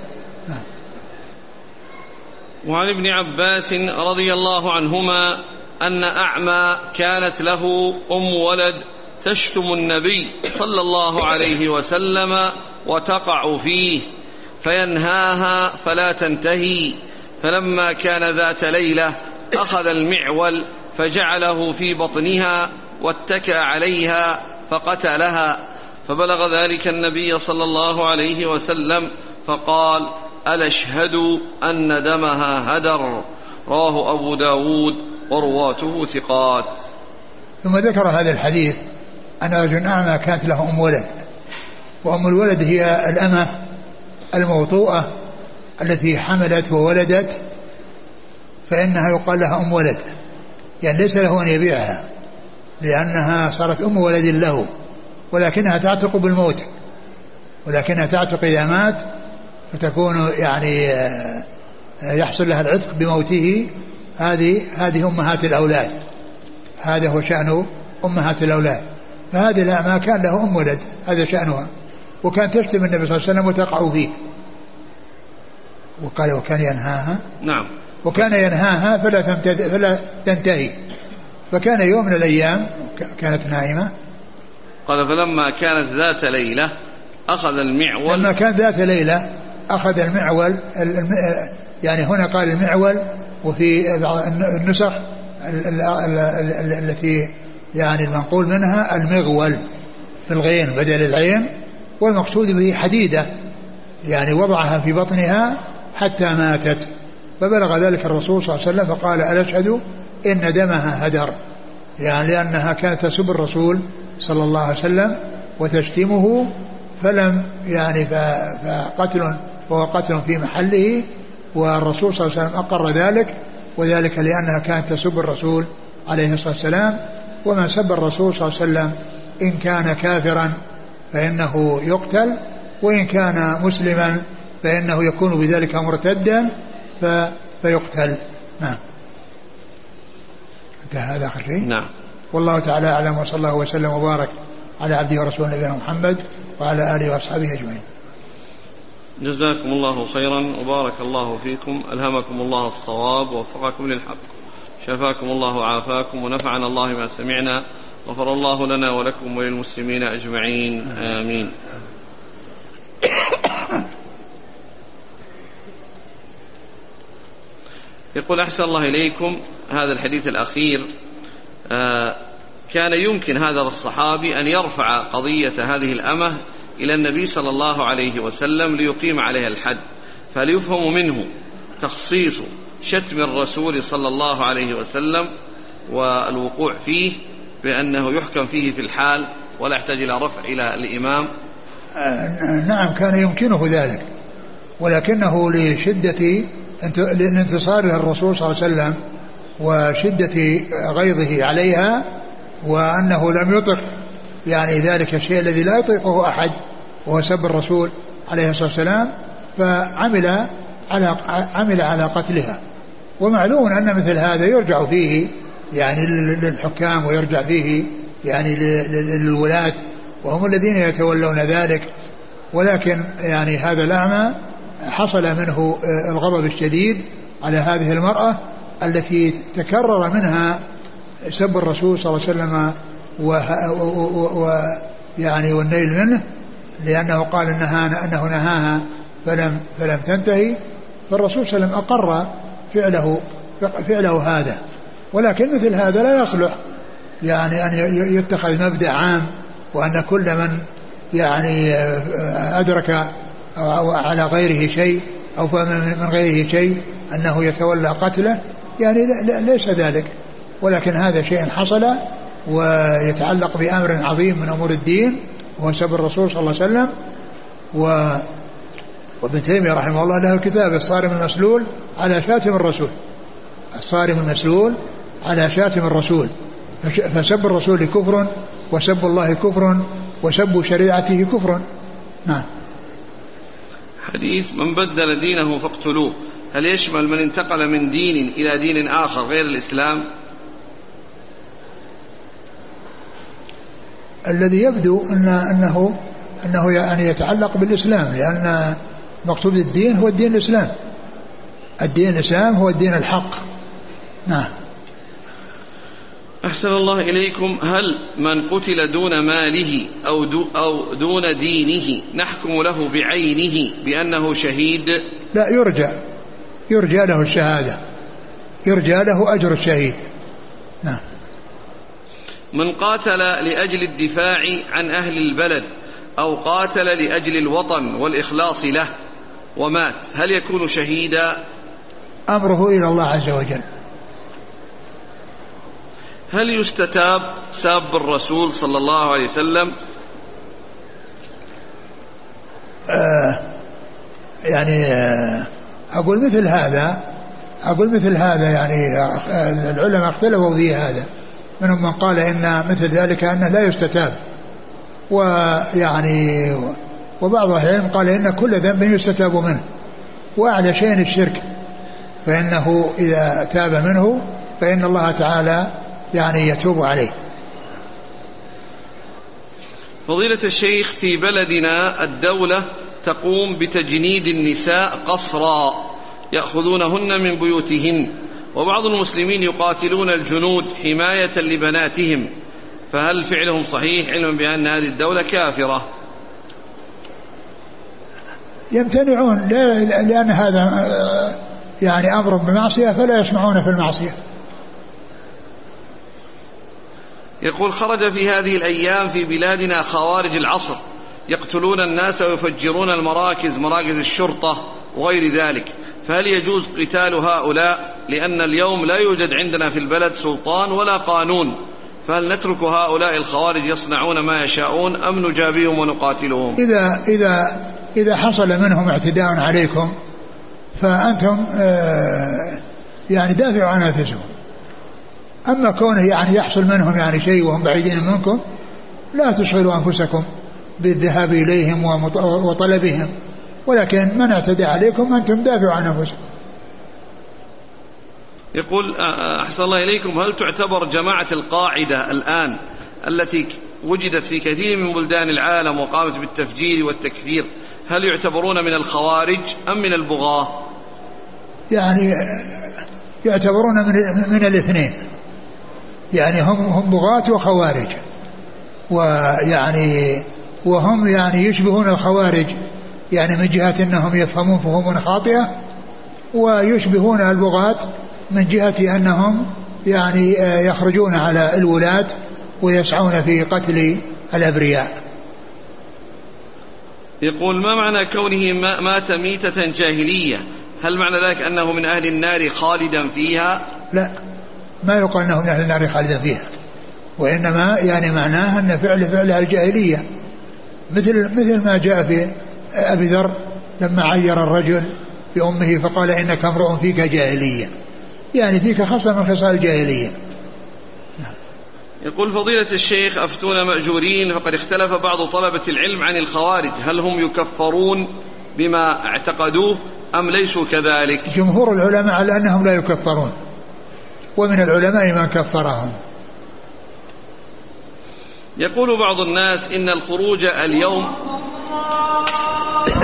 وعن ابن عباس رضي الله عنهما أن أعمى كانت له ولد تشتم النبي صلى الله عليه وسلم وتقع فيه فينهاها فلا تنتهي، فلما كان ذات ليلة أخذ المعول فجعله في بطنها واتكأ عليها فقتلها، فبلغ ذلك النبي صلى الله عليه وسلم فقال: ألا اشهد أن دمها هدر. رواه أبو داود ورواته ثقات. ثم ذكر هذا الحديث أن رجل أعمى كانت له أم ولد، وأم الولد هي الأمة الموطوءة التي حملت وولدت، فإنها يقال لها أم ولد، يعني ليس له أن يبيعها لأنها صارت أم ولد له، ولكنها تعتق بالموت، ولكنها تعتق إذا مات فتكون يعني يحصل لها العتق بموته. هذه أمهات الأولاد، هذا هو شأن أمهات الأولاد. فهذه الأعمى كان له أم ولد، هذا شأنها، وكان تشتم النبي صلى الله عليه وسلم وتقع فيه، وقال وكان ينهاها، نعم، وكان ينهاها فلا تنتهي. فكان يوم من الأيام كانت نائمة، قال فلما كانت ذات ليلة أخذ المعول، لما كانت ذات ليلة أخذ المعول، يعني هنا قال المعول، وفي النسخ التي يعني المنقول منها المغول في الغين بدل العين، والمقصود به حديدة، يعني وضعها في بطنها حتى ماتت. فبلغ ذلك الرسول صلى الله عليه وسلم فقال: ألا أشهد إن دمها هدر، يعني لأنها كانت تسب الرسول صلى الله عليه وسلم وتشتمه، فلم يعني فقتل، وهو قتل في محله، والرسول صلى الله عليه وسلم أقر ذلك، وذلك لأنها كانت تسب الرسول عليه الصلاة والسلام. ومن سب الرسول صلى الله عليه وسلم إن كان كافرا فإنه يقتل، وإن كان مسلما فإنه يكون بذلك مرتدا فيقتل. نعم، انتهى هذا آخر شيء. نعم، والله تعالى أعلم، وصلى الله وسلم وبارك على عبده ورسوله نبينا محمد وعلى آله وأصحابه أجمعين. جزاكم الله خيرا وبارك الله فيكم، ألهمكم الله الصواب ووفقكم للحق، شفاكم الله وعافاكم، ونفعنا الله ما سمعنا، غفر الله لنا ولكم وللمسلمين أجمعين، آمين. يقول: أحسن الله إليكم، هذا الحديث الأخير كان يمكن هذا الصحابي أن يرفع قضية هذه الأمة إلى النبي صلى الله عليه وسلم ليقيم عليها الحد، فهل يفهم منه تخصيص شتم الرسول صلى الله عليه وسلم والوقوع فيه بأنه يحكم فيه في الحال ولا يحتاج إلى رفع إلى الإمام؟ نعم، كان يمكنه ذلك، ولكنه لشدة لانتصار الرسول صلى الله عليه وسلم وشدة غيظه عليها، وأنه لم يطق يعني ذلك الشيء الذي لا يطيقه أحد وهو سب الرسول عليه الصلاة والسلام، فعمل على قتلها. ومعلوم أن مثل هذا يرجع فيه يعني للحكام، ويرجع فيه يعني للولاة، وهم الذين يتولون ذلك. ولكن يعني هذا الأعمى حصل منه الغضب الشديد على هذه المرأة التي تكرر منها سب الرسول صلى الله عليه وسلم ويعني والنيل منه، لأنه قال أنه نهاها فلم تنتهي. فالرسول صلى الله عليه وسلم أقر فعله هذا. ولكن مثل هذا لا يصلح يعني أن يتخذ مبدأ عام، وأن كل من يعني أدرك على غيره شيء أو من غيره شيء أنه يتولى قتله، يعني ليس ذلك. ولكن هذا شيء حصل ويتعلق بأمر عظيم من أمور الدين، وهو سب الرسول صلى الله عليه وسلم. وابن تيمية رحمه الله له كتاب الصارم المسلول على شاتم الرسول، الصارم المسلول على شاتم الرسول. فسب الرسول كفر، وسب الله كفر، وسب شريعته كفر. نعم. حديث: من بدل دينه فاقتلوه، هل يشمل من انتقل من دين إلى دين آخر غير الإسلام؟ الذي يبدو أنه يعني يتعلق بالإسلام، لأن مقصود الدين هو الدين الإسلام، الدين الإسلام هو الدين الحق. نعم. أحسن الله إليكم، هل من قتل دون ماله أو دون دينه نحكم له بعينه بأنه شهيد؟ لا، يرجى له الشهادة، يرجى له أجر الشهيد، نعم. من قاتل لأجل الدفاع عن أهل البلد أو قاتل لأجل الوطن والإخلاص له ومات هل يكون شهيدا؟ أمره إلى الله عز وجل. هل يستتاب ساب الرسول صلى الله عليه وسلم؟ أقول مثل هذا يعني العلماء اختلفوا في هذا، منهم من قال إن مثل ذلك أنه لا يستتاب، وبعض العلم قال إن كل ذنب يستتاب منه، وأعلى شيء الشرك، فإنه إذا تاب منه فإن الله تعالى يتوب عليه. فضيلة الشيخ، في بلدنا الدولة تقوم بتجنيد النساء قسرا يأخذونهن من بيوتهن، وبعض المسلمين يقاتلون الجنود حماية لبناتهم، فهل فعلهم صحيح علما بأن هذه الدولة كافرة؟ يمتنعون لأن هذا أمر بمعصية فلا يسمعون في المعصية. يقول: خرج في هذه الأيام في بلادنا خوارج العصر يقتلون الناس ويفجرون مراكز الشرطة وغير ذلك، فهل يجوز قتال هؤلاء؟ لأن اليوم لا يوجد عندنا في البلد سلطان ولا قانون، فهل نترك هؤلاء الخوارج يصنعون ما يشاءون أم نجابيهم ونقاتلهم؟ إذا حصل منهم اعتداء عليكم فأنتم دافعوا عن أنفسهم. أما كونه يحصل منهم شيء وهم بعيدين منكم، لا تشغلوا أنفسكم بالذهاب إليهم وطلبهم، ولكن من اعتدى عليكم أنتم دافعوا عن أنفسكم. يقول: أحسن الله إليكم، هل تعتبر جماعة القاعدة الآن التي وجدت في كثير من بلدان العالم وقامت بالتفجير والتكفير، هل يعتبرون من الخوارج أم من البغاة؟ يعتبرون من الاثنين، هم بغاة وخوارج، وهم يشبهون الخوارج من جهة أنهم يفهمون فهوما خاطئة، ويشبهون البغاة من جهة أنهم يخرجون على الولاة ويسعون في قتل الأبرياء. يقول: ما معنى كونه مات ميتة جاهلية؟ هل معنى ذلك أنه من أهل النار خالدا فيها؟ لا، ما يقال أنه من أهل النار خالدا فيها، وإنما معناه أن فعل الجاهلية، مثل ما جاء في أبي ذر لما عير الرجل بأمه فقال: إنك امرؤ فيك جاهلية، فيك خصلة من خصال الجاهلية. يقول: فضيلة الشيخ، أفتونا مأجورين، فقد اختلف بعض طلبة العلم عن الخوارج، هل هم يكفرون بما اعتقدوه أم ليسوا كذلك؟ جمهور العلماء على أنهم لا يكفرون، ومن العلماء من كفرهم. يقول بعض الناس إن الخروج اليوم